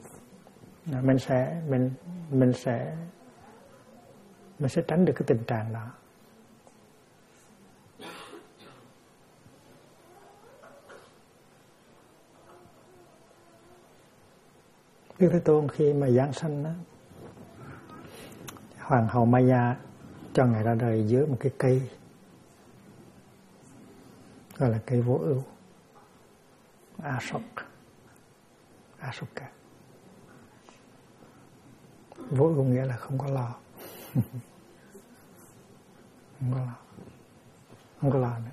Mình sẽ tránh được cái tình trạng đó. Đức Thế Tôn khi mà giáng sanh đó, Hoàng hậu Maya cho Ngài ra đời dưới một cái cây gọi là cây vô ưu, Asoka. Vô ưu nghĩa là không có lo. Không có lo nữa.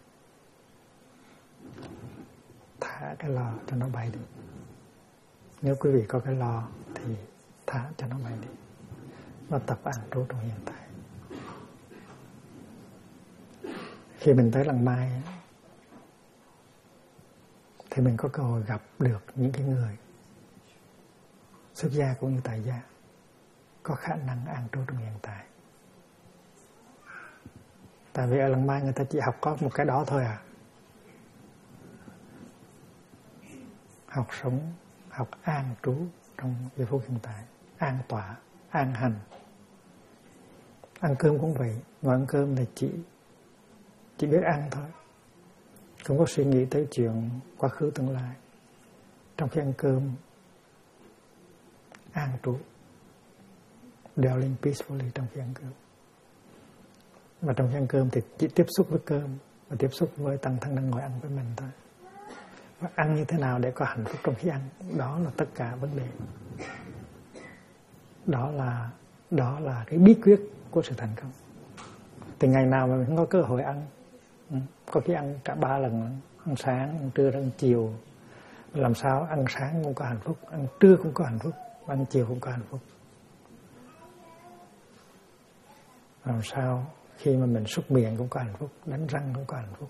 Thả cái lo cho nó bay đi. Nếu quý vị có cái lo thì thả cho nó bay đi. Nó tập an trú trong hiện tại. Khi mình tới lần mai thì mình có cơ hội gặp được những cái người xuất gia cũng như tại gia có khả năng an trú trong hiện tại. Tại vì ở lần mai người ta chỉ học có một cái đó thôi à. Học sống, học an trú trong giây phút hiện tại, an tọa, an hành. Ăn cơm cũng vậy, ngồi ăn cơm thì chỉ biết ăn thôi, không có suy nghĩ tới chuyện quá khứ tương lai. Trong khi ăn cơm, an trú, dwelling peacefully trong khi ăn cơm. Và trong khi ăn cơm thì chỉ tiếp xúc với cơm và tiếp xúc với tăng thân đang ngồi ăn với mình thôi. Và ăn như thế nào để có hạnh phúc trong khi ăn, đó là tất cả vấn đề. Đó là cái bí quyết của sự thành công. Thì ngày nào mà mình không có cơ hội ăn, có khi ăn cả 3 lần, ăn sáng, ăn trưa, ăn chiều, làm sao ăn sáng cũng có hạnh phúc, ăn trưa cũng có hạnh phúc, ăn chiều cũng có hạnh phúc. Làm sao khi mà mình súc miệng cũng có hạnh phúc, đánh răng cũng có hạnh phúc.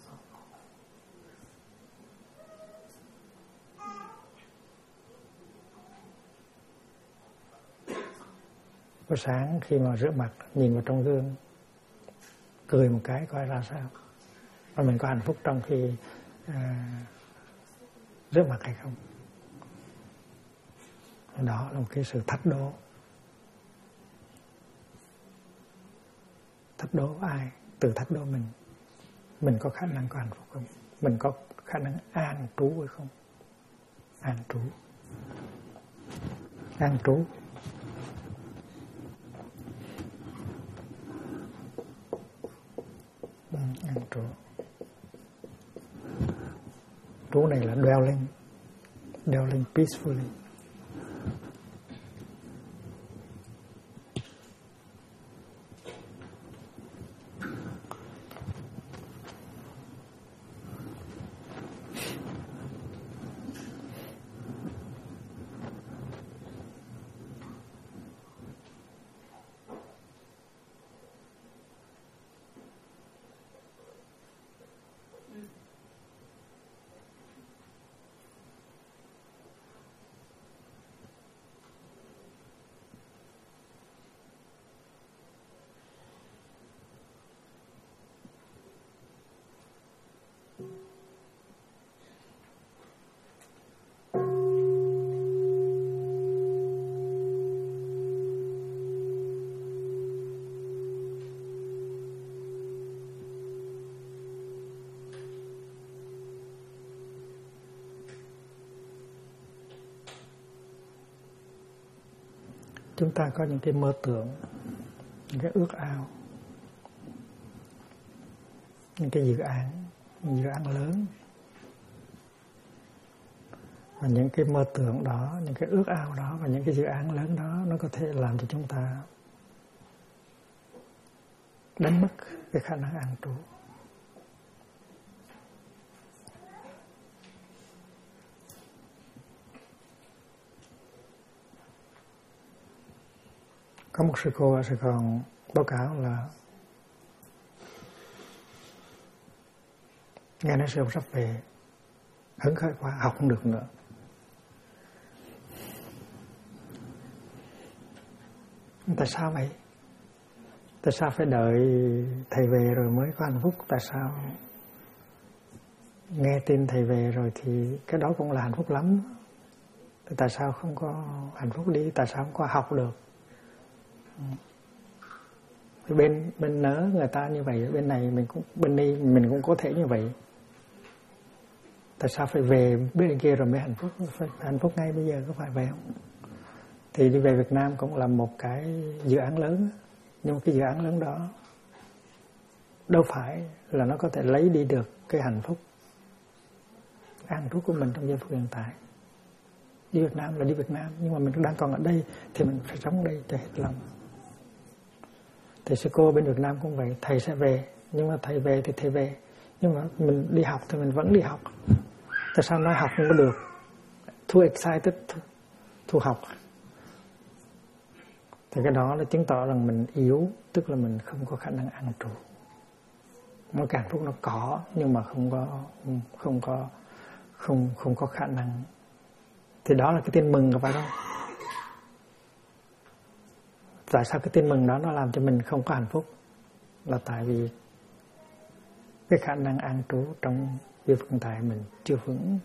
Buổi sáng khi mà rửa mặt, nhìn vào trong gương, cười một cái coi ra sao, và mình có hạnh phúc trong khi rửa mặt hay không. Đó là một cái sự thách đố. Thách đố ai? Tự thách đố mình. Mình có khả năng có hạnh phúc không? Mình có khả năng an trú hay không? An trú. An trú. An trú. Trú này là dwelling peacefully. chúng ta có những cái mơ tưởng, những cái ước ao, những cái dự án lớn. Và những cái mơ tưởng đó, những cái ước ao đó và những cái dự án lớn đó nó có thể làm cho chúng ta đánh mất cái khả năng an trú. Có một sư cô ở Sài Gòn báo cáo là nghe nói sư ông sắp về, hứng khởi quá, học không được nữa. Tại sao vậy? Tại sao phải đợi thầy về rồi mới có hạnh phúc? Tại sao nghe tin thầy về rồi thì cái đó cũng là hạnh phúc lắm? Tại sao không có hạnh phúc đi? Tại sao không có học được? Bên nớ người ta như vậy, bên này mình cũng, bên đây mình cũng có thể như vậy. Tại sao phải về bên kia rồi mới hạnh phúc? Phải hạnh phúc ngay bây giờ, có phải vậy không? Thì đi về Việt Nam cũng là một cái dự án lớn, nhưng mà cái dự án lớn đó đâu phải là nó có thể lấy đi được cái hạnh phúc an trú của mình trong giây phút hiện tại. Đi Việt Nam là đi Việt Nam, nhưng mà mình đang còn ở đây thì mình phải sống đây cho hết lòng. Thầy sư cô bên Việt Nam cũng vậy, thầy sẽ về, nhưng mà thầy về thì thầy về, nhưng mà mình đi học thì mình vẫn đi học. Tại sao nói học không có được? Too excited to học. Thì cái đó là chứng tỏ rằng mình yếu, tức là mình không có khả năng an trú. Nó càng phúc nó có, nhưng mà không có khả năng. Thì đó là cái tin mừng, phải không? Tại sao cái tin mừng đó nó làm cho mình không có hạnh phúc? Là tại vì cái khả năng an trú trong giây phút hiện tại mình chưa vững.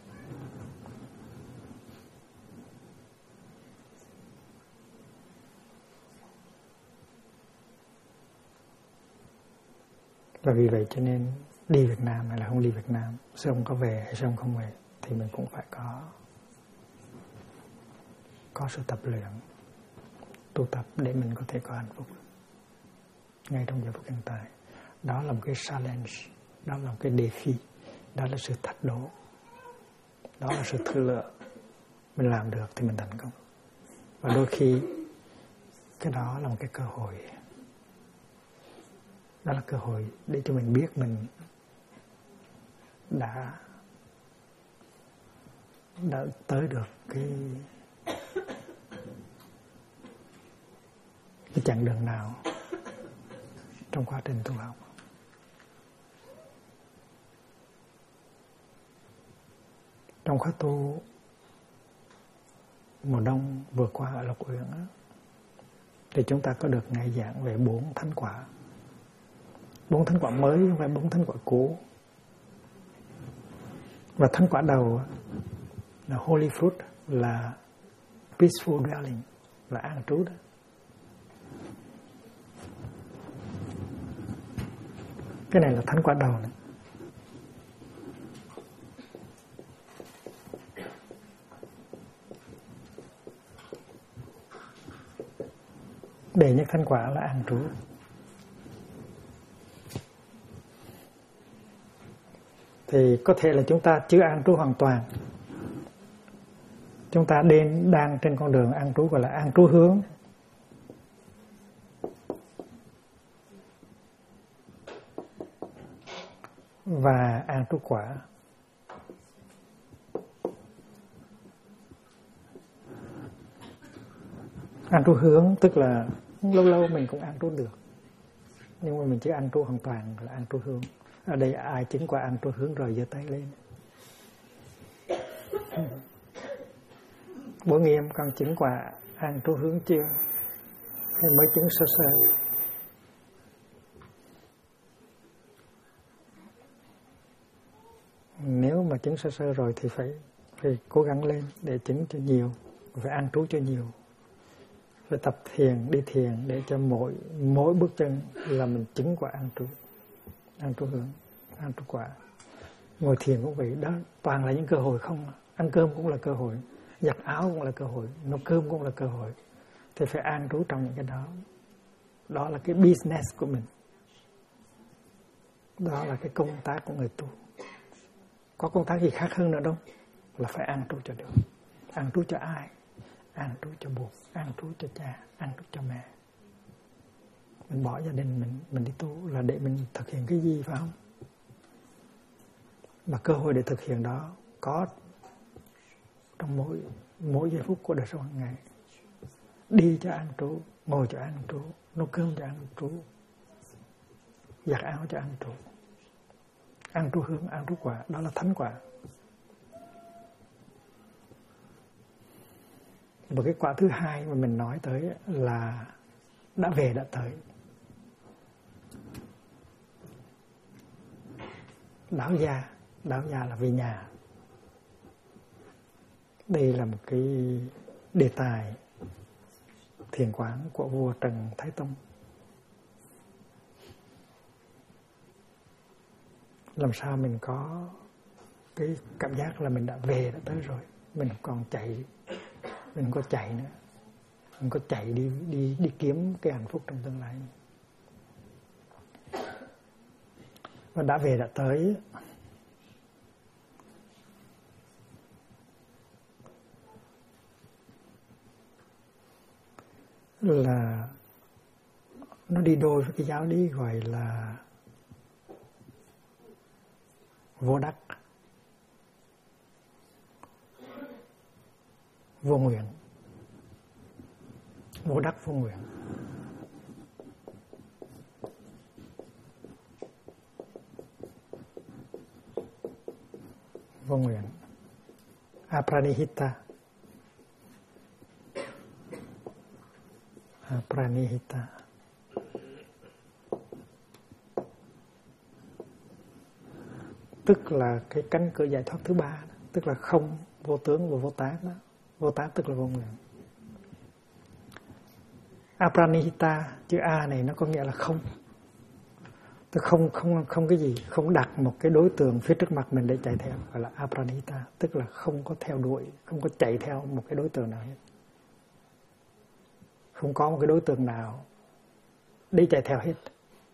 Và vì vậy cho nên đi Việt Nam hay là không đi Việt Nam, sư ông có về hay sư ông không về, thì mình cũng phải có sự tập luyện, tu tập để mình có thể có hạnh phúc ngay trong giây phút hiện tại. Đó là một cái challenge, đó là một cái đề phi, đó là sự thách đố, đó là sự thử lựa. Mình làm được thì mình thành công. Và đôi khi cái đó là một cái cơ hội. Đó là cơ hội để cho mình biết mình đã tới được cái chặng đường nào trong quá trình tu học. Trong khóa tu mùa đông vừa qua ở Lộc Uyển thì chúng ta có được ngày giảng về 4 thánh quả. 4 thánh quả mới, không phải 4 thánh quả cũ. Và thánh quả đầu là Holy Fruit, là Peaceful Dwelling, là an trú đó. Cái này là thánh quả đầu này. Đệ nhất thánh quả là an trú. Thì có thể là chúng ta chưa an trú hoàn toàn. Chúng ta đang trên con đường an trú, gọi là an trú hướng. Và an trú quả. An trú hướng tức là lâu lâu mình cũng an trú được, nhưng mà mình chưa an trú hoàn toàn, là an trú hướng. Ở đây ai chứng qua an trú hướng rồi giơ tay lên. Bố Nghiêm con chứng qua an trú hướng chưa? Hay mới chứng sơ sơ? Nếu mà chứng sơ sơ rồi thì phải cố gắng lên để chứng cho nhiều, phải an trú cho nhiều, phải tập thiền, đi thiền để cho mỗi bước chân là mình chứng quả an trú hướng, an trú quả. Ngồi thiền cũng vậy, đó toàn là những cơ hội không. Ăn cơm cũng là cơ hội, giặt áo cũng là cơ hội, nấu cơm cũng là cơ hội, thì phải an trú trong những cái đó. Đó là cái business của mình. Đó là cái công tác của người tu. Có công tác gì khác hơn nữa đâu, là phải an trú cho được. An trú cho ai? An trú cho bố, an trú cho cha, an trú cho mẹ. Mình bỏ gia đình mình đi tu là để mình thực hiện cái gì, phải không? Mà cơ hội để thực hiện đó có trong mỗi giây phút của đời sống hàng ngày. Đi cho an trú, ngồi cho an trú, nấu cơm cho an trú, giặt áo cho an trú. An trú hương, an trú quả, đó là thánh quả. Và cái quả thứ hai mà mình nói tới là đã về đã tới. Đáo gia là về nhà. Đây là một cái đề tài thiền quán của vua Trần Thái Tông. Làm sao mình có cái cảm giác là mình đã về đã tới rồi, mình còn chạy, mình không có chạy nữa, mình có chạy đi kiếm cái hạnh phúc trong tương lai. Và đã về đã tới là nó đi đôi với cái giáo lý gọi là vô đắc, vô nguyện. Vô đắc vô nguyện. Vô nguyện. Apranihita. Apranihita. Tức là cái cánh cửa giải thoát thứ ba, tức là không, vô tướng và vô tác đó. Vô tác tức là vô nguyện. Apranihita, chữ A này nó có nghĩa là không. Tức không cái gì, không đặt một cái đối tượng phía trước mặt mình để chạy theo, gọi là apranihita, tức là không có theo đuổi, không có chạy theo một cái đối tượng nào hết. Không có một cái đối tượng nào để chạy theo hết.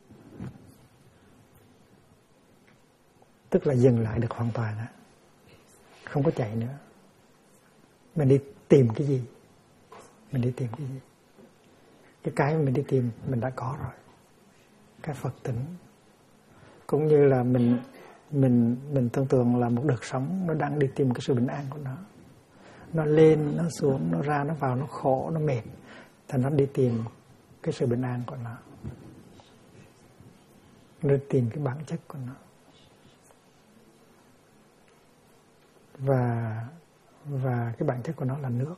Tức là dừng lại được hoàn toàn á. Không có chạy nữa. Mình đi tìm cái gì? Mình đi tìm cái gì? Cái mình đi tìm mình đã có rồi. Cái Phật tỉnh. Cũng như là mình tưởng tượng là một đợt sóng nó đang đi tìm cái sự bình an của nó. Nó lên, nó xuống, nó ra, nó vào, nó khổ, nó mệt. Thì nó đi tìm cái sự bình an của nó. Nó đi tìm cái bản chất của nó. Và cái bản chất của nó là nước.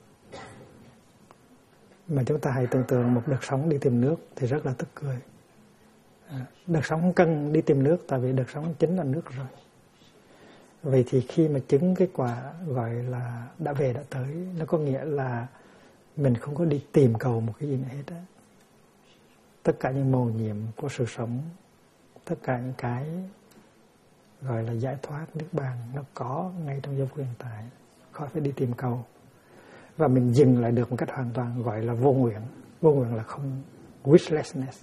Mà chúng ta hãy tưởng tượng một đợt sóng đi tìm nước thì rất là tức cười. Đợt sóng không cần đi tìm nước, tại vì đợt sóng chính là nước rồi. Vậy thì khi mà chứng cái quả gọi là đã về đã tới, nó có nghĩa là mình không có đi tìm cầu một cái gì nữa hết á. Tất cả những mầu nhiệm của sự sống, tất cả những cái gọi là giải thoát, niết bàn, nó có ngay trong giây phút hiện tại, khỏi phải đi tìm cầu. Và mình dừng lại được một cách hoàn toàn, gọi là vô nguyện. Vô nguyện là không, wishlessness,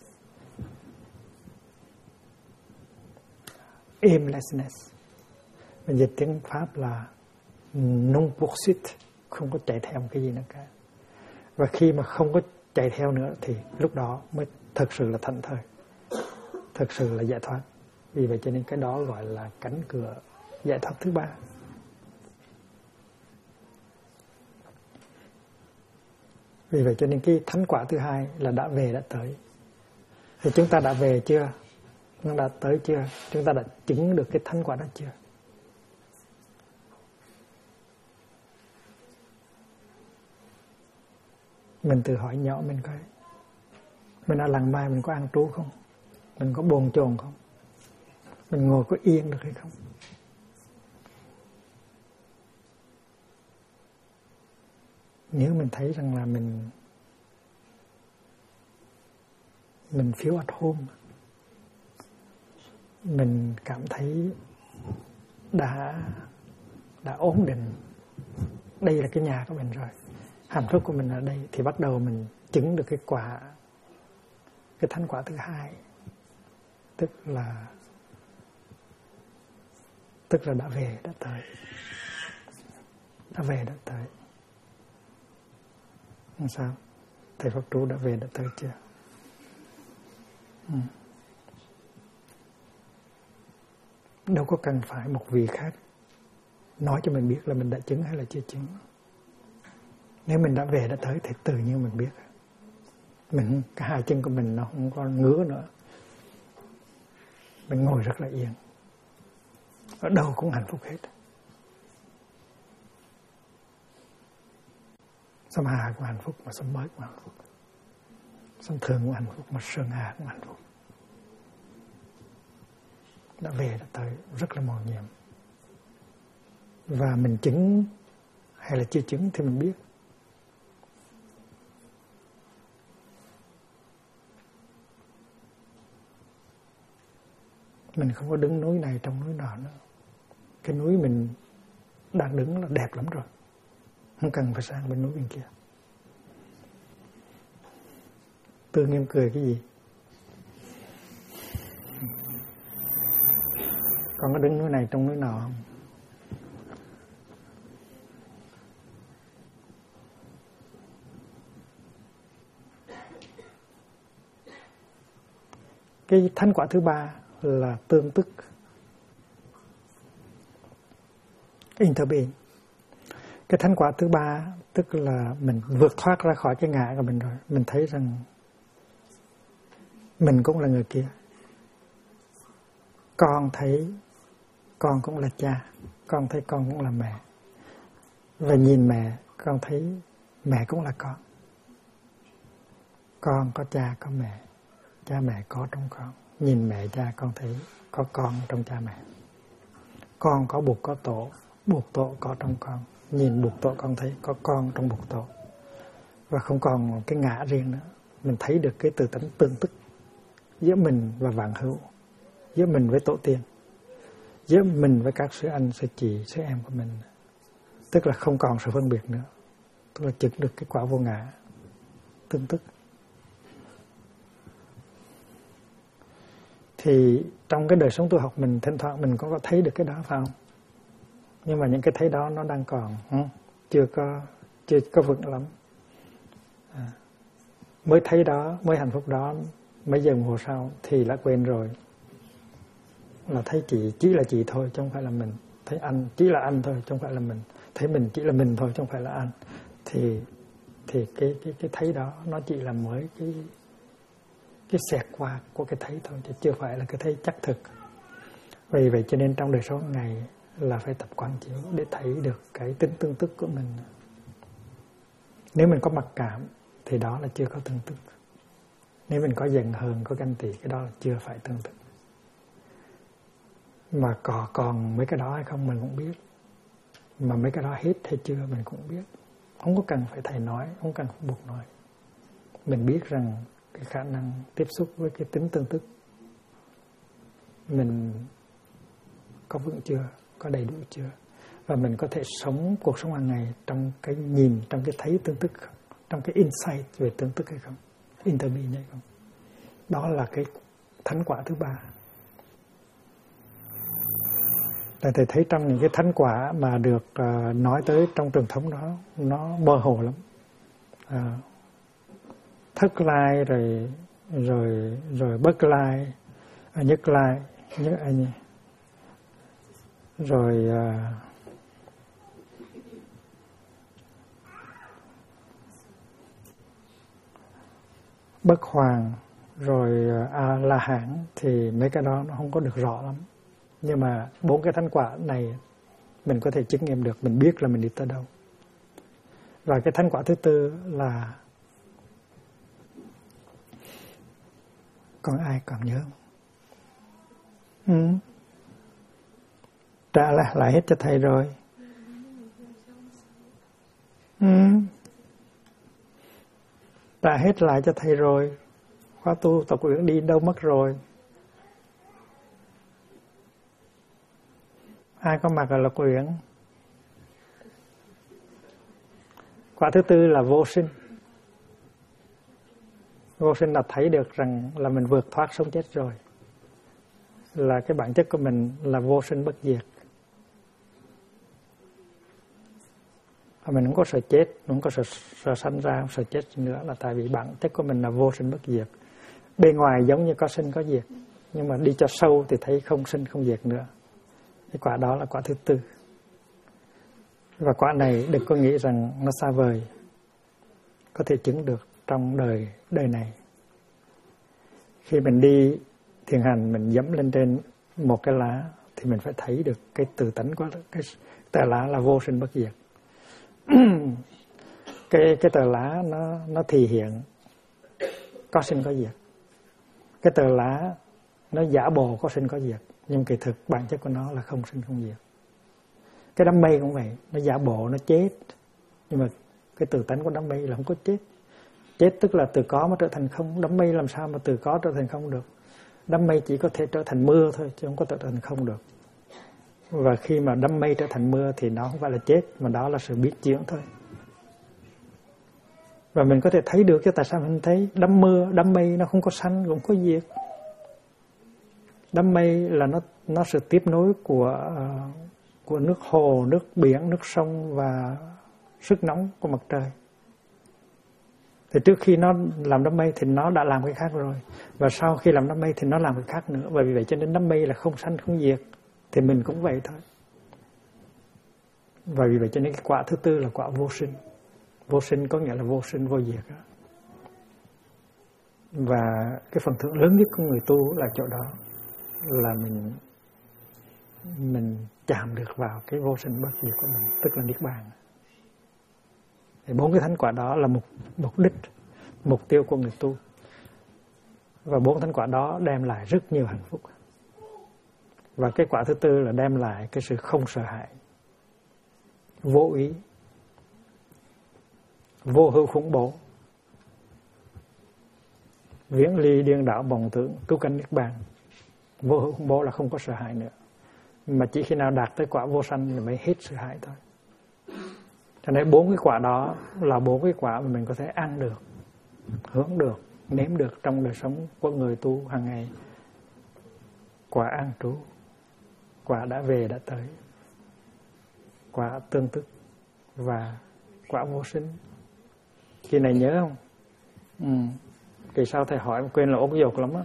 aimlessness. Mình dịch tiếng Pháp là non poursuite, không có chạy theo một cái gì nữa cả. Và khi mà không có chạy theo nữa thì lúc đó mới thực sự là thảnh thơi, thực sự là giải thoát. Vì vậy cho nên cái đó gọi là cánh cửa giải thoát thứ ba. Vì vậy cho nên cái thánh quả thứ hai là đã về đã tới. Thì chúng ta đã về chưa? Nó đã tới chưa? Chúng ta đã chứng được cái thánh quả đó chưa? Mình tự hỏi nhỏ mình coi. Mình ở làng Mai mình có an trú không? Mình có bồn chồn không? Mình ngồi có yên được hay không? Nếu mình thấy rằng là mình feel at home, mình cảm thấy đã ổn định, đây là cái nhà của mình rồi, hạnh phúc của mình ở đây, thì bắt đầu mình chứng được cái quả, cái thánh quả thứ hai, tức là đã về, đã tới, đã về, đã tới. Làm sao? Thầy Pháp Trú đã về, đã tới chưa? Đâu có cần phải một vị khác nói cho mình biết là mình đã chứng hay là chưa chứng. Nếu mình đã về, đã tới thì tự nhiên mình biết. Mình, cái hai chân của mình nó không có ngứa nữa. Mình ngồi rất là yên. Ở đâu cũng hạnh phúc hết. Sống hạ cũng hạnh phúc, mà sống mới cũng hạnh phúc. Sống thường cũng hạnh phúc, mà sơn hạ cũng hạnh phúc. Đã về, đã tới, rất là mầu nhiệm. Và mình chứng hay là chưa chứng thì mình biết. Mình không có đứng núi này trong núi nọ nữa. Cái núi mình đang đứng là đẹp lắm rồi. Không cần phải sang bên núi bên kia. Tương em cười cái gì? Con có đứng núi này trong núi nọ không? Cái thánh quả thứ ba là tương tức, interbeing. Cái thánh quả thứ ba tức là mình vượt thoát ra khỏi cái ngã của mình rồi. Mình thấy rằng mình cũng là người kia. Con thấy con cũng là cha, con thấy con cũng là mẹ. Và nhìn mẹ, con thấy mẹ cũng là con. Con có cha, có mẹ. Cha mẹ có trong con. Nhìn mẹ cha, con thấy có con trong cha mẹ. Con có buộc có tổ, buộc tổ có trong con. Nhìn buộc tổ, con thấy có con trong buộc tổ. Và không còn cái ngã riêng nữa. Mình thấy được cái từ tánh tương tức giữa mình và vạn hữu, giữa mình với tổ tiên, giữa mình với các sư anh, sư chị, sư em của mình. Tức là không còn sự phân biệt nữa. Tức là chứng được cái quả vô ngã, tương tức. Thì trong cái đời sống tu học mình thỉnh thoảng mình có thấy được cái đó phải không? Nhưng mà những cái thấy đó nó đang còn chưa có vững lắm. Mới thấy đó, mới hạnh phúc đó, mấy giờ đồng hồ sau thì đã quên rồi. Là thấy chị chỉ là chị thôi chứ không phải là mình. Thấy anh chỉ là anh thôi chứ không phải là mình. Thấy mình chỉ là mình thôi chứ không phải là anh. Thì cái thấy đó nó chỉ là mới cái xẹt qua của cái thấy thôi, chứ chưa phải là cái thấy chắc thực. Vì vậy cho nên trong đời sống ngày là phải tập quán chiếu để thấy được cái tính tương tức của mình. Nếu mình có mặc cảm thì đó là chưa có tương tức. Nếu mình có giận hờn, có ganh tị, cái đó là chưa phải tương tức. Mà còn mấy cái đó hay không mình cũng biết. Mà mấy cái đó hết hay chưa mình cũng biết. Không có cần phải thầy nói, không cần phải buộc nói. Mình biết rằng cái khả năng tiếp xúc với cái tính tương tức mình có vững chưa, có đầy đủ chưa, và mình có thể sống cuộc sống hàng ngày trong cái nhìn, trong cái thấy tương tức không, trong cái insight về tương tức hay không, interbeing hay không. Đó là cái thánh quả thứ ba. Tại thầy thấy trong những cái thánh quả mà được nói tới trong truyền thống đó, nó mơ hồ lắm. Thất lai rồi bất lai, nhất lai, rồi bất hoàng, rồi a la hán, thì mấy cái đó nó không có được rõ lắm. Nhưng mà 4 cái thánh quả này mình có thể chứng nghiệm được, mình biết là mình đi tới đâu. Và cái thánh quả thứ tư là còn ai còn nhớ không? Trả lại hết cho thầy rồi. Trả hết lại cho thầy rồi. Khóa tu Tập Uyển đi đâu mất rồi? Ai có mặt ở Lộc Uyển? Quả thứ tư là vô sinh. Vô sinh là thấy được rằng là mình vượt thoát sống chết rồi, là cái bản chất của mình là vô sinh bất diệt. Và mình không có sợ chết, không có sợ sanh ra, không sợ chết nữa, là tại vì bản chất của mình là vô sinh bất diệt. Bên ngoài giống như có sinh có diệt, nhưng mà đi cho sâu thì thấy không sinh không diệt nữa. Cái quả đó là quả thứ tư. Và quả này đừng có nghĩ rằng nó xa vời, có thể chứng được trong đời này. Khi mình đi thiền hành, mình dẫm lên trên một cái lá thì mình phải thấy được cái tự tánh của cái tờ lá là vô sinh bất diệt. cái tờ lá nó thể hiện có sinh có diệt. Cái tờ lá nó giả bộ có sinh có diệt, nhưng kỳ thực bản chất của nó là không sinh không diệt. Cái đám mây cũng vậy, nó giả bộ nó chết, nhưng mà cái tự tánh của đám mây là không có chết. Chết tức là từ có mà trở thành không. Đám mây làm sao mà từ có trở thành không được? Đám mây chỉ có thể trở thành mưa thôi, chứ không có trở thành không được. Và khi mà đám mây trở thành mưa thì nó không phải là chết, mà đó là sự biến chuyển thôi. Và mình có thể thấy được, chứ tại sao mình thấy đám mây nó không có sanh, cũng có diệt. Đám mây là nó sự tiếp nối của nước hồ, nước biển, nước sông và sức nóng của mặt trời. Thì trước khi nó làm đám mây thì nó đã làm cái khác rồi, và sau khi làm đám mây thì nó làm cái khác nữa. Và vì vậy cho nên đám mây là không sanh không diệt, thì mình cũng vậy thôi. Và vì vậy cho nên cái quả thứ tư là quả vô sinh. Vô sinh có nghĩa là vô sinh vô diệt. Và cái phần thưởng lớn nhất của người tu là chỗ đó, là mình chạm được vào cái vô sinh bất diệt của mình, tức là niết bàn. Thì 4 cái thánh quả đó là mục đích, mục tiêu của người tu. Và 4 thánh quả đó đem lại rất nhiều hạnh phúc. Và cái quả thứ tư là đem lại cái sự không sợ hãi, vô ý, vô hữu khủng bố, viễn ly điên đảo vọng tưởng, cứu cánh niết bàn. Vô hữu khủng bố là không có sợ hãi nữa, mà chỉ khi nào đạt tới quả vô sanh thì mới hết sợ hãi thôi. Cho nên 4 cái quả đó là 4 cái quả mà mình có thể ăn được, hưởng được, nếm được trong đời sống của người tu hàng ngày. Quả an trú, quả đã về đã tới, quả tương tức và quả vô sinh. Kỳ này nhớ không? Kỳ sau thầy hỏi em quên là ốm dột lắm á.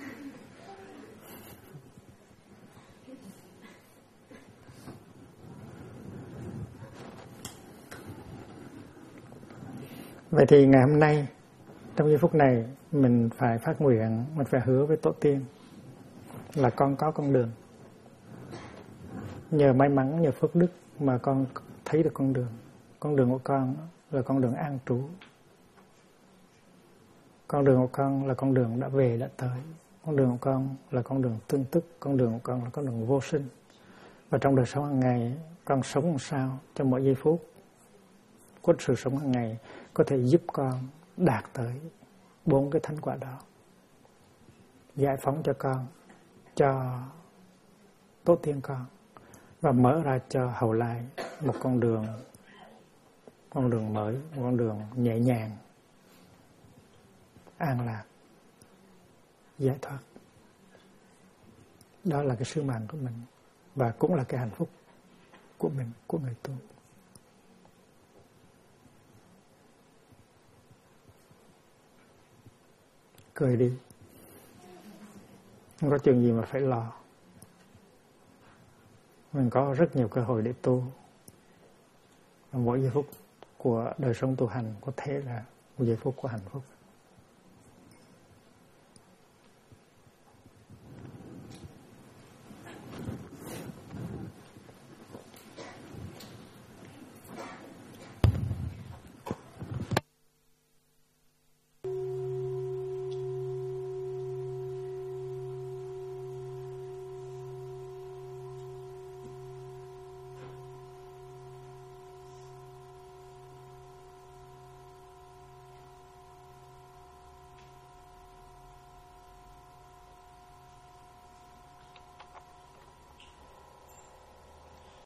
Vậy thì ngày hôm nay, trong giây phút này, mình phải phát nguyện, mình phải hứa với tổ tiên là con có con đường. Nhờ may mắn, nhờ phước đức mà con thấy được con đường. Con đường của con là con đường an trú. Con đường của con là con đường đã về đã tới. Con đường của con là con đường tương tức. Con đường của con là con đường vô sinh. Và trong đời sống hàng ngày, con sống làm sao trong mỗi giây phút của sự sống hàng ngày có thể giúp con đạt tới 4 cái thánh quả đó, giải phóng cho con, cho tổ tiên con, và mở ra cho hậu lai một con đường mới, một con đường nhẹ nhàng, an lạc, giải thoát. Đó là cái sứ mạng của mình, và cũng là cái hạnh phúc của mình, của người tu. Cười đi, không có chuyện gì mà phải lo. Mình có rất nhiều cơ hội để tu. Mỗi giây phút của đời sống tu hành có thể là một giây phút của hạnh phúc.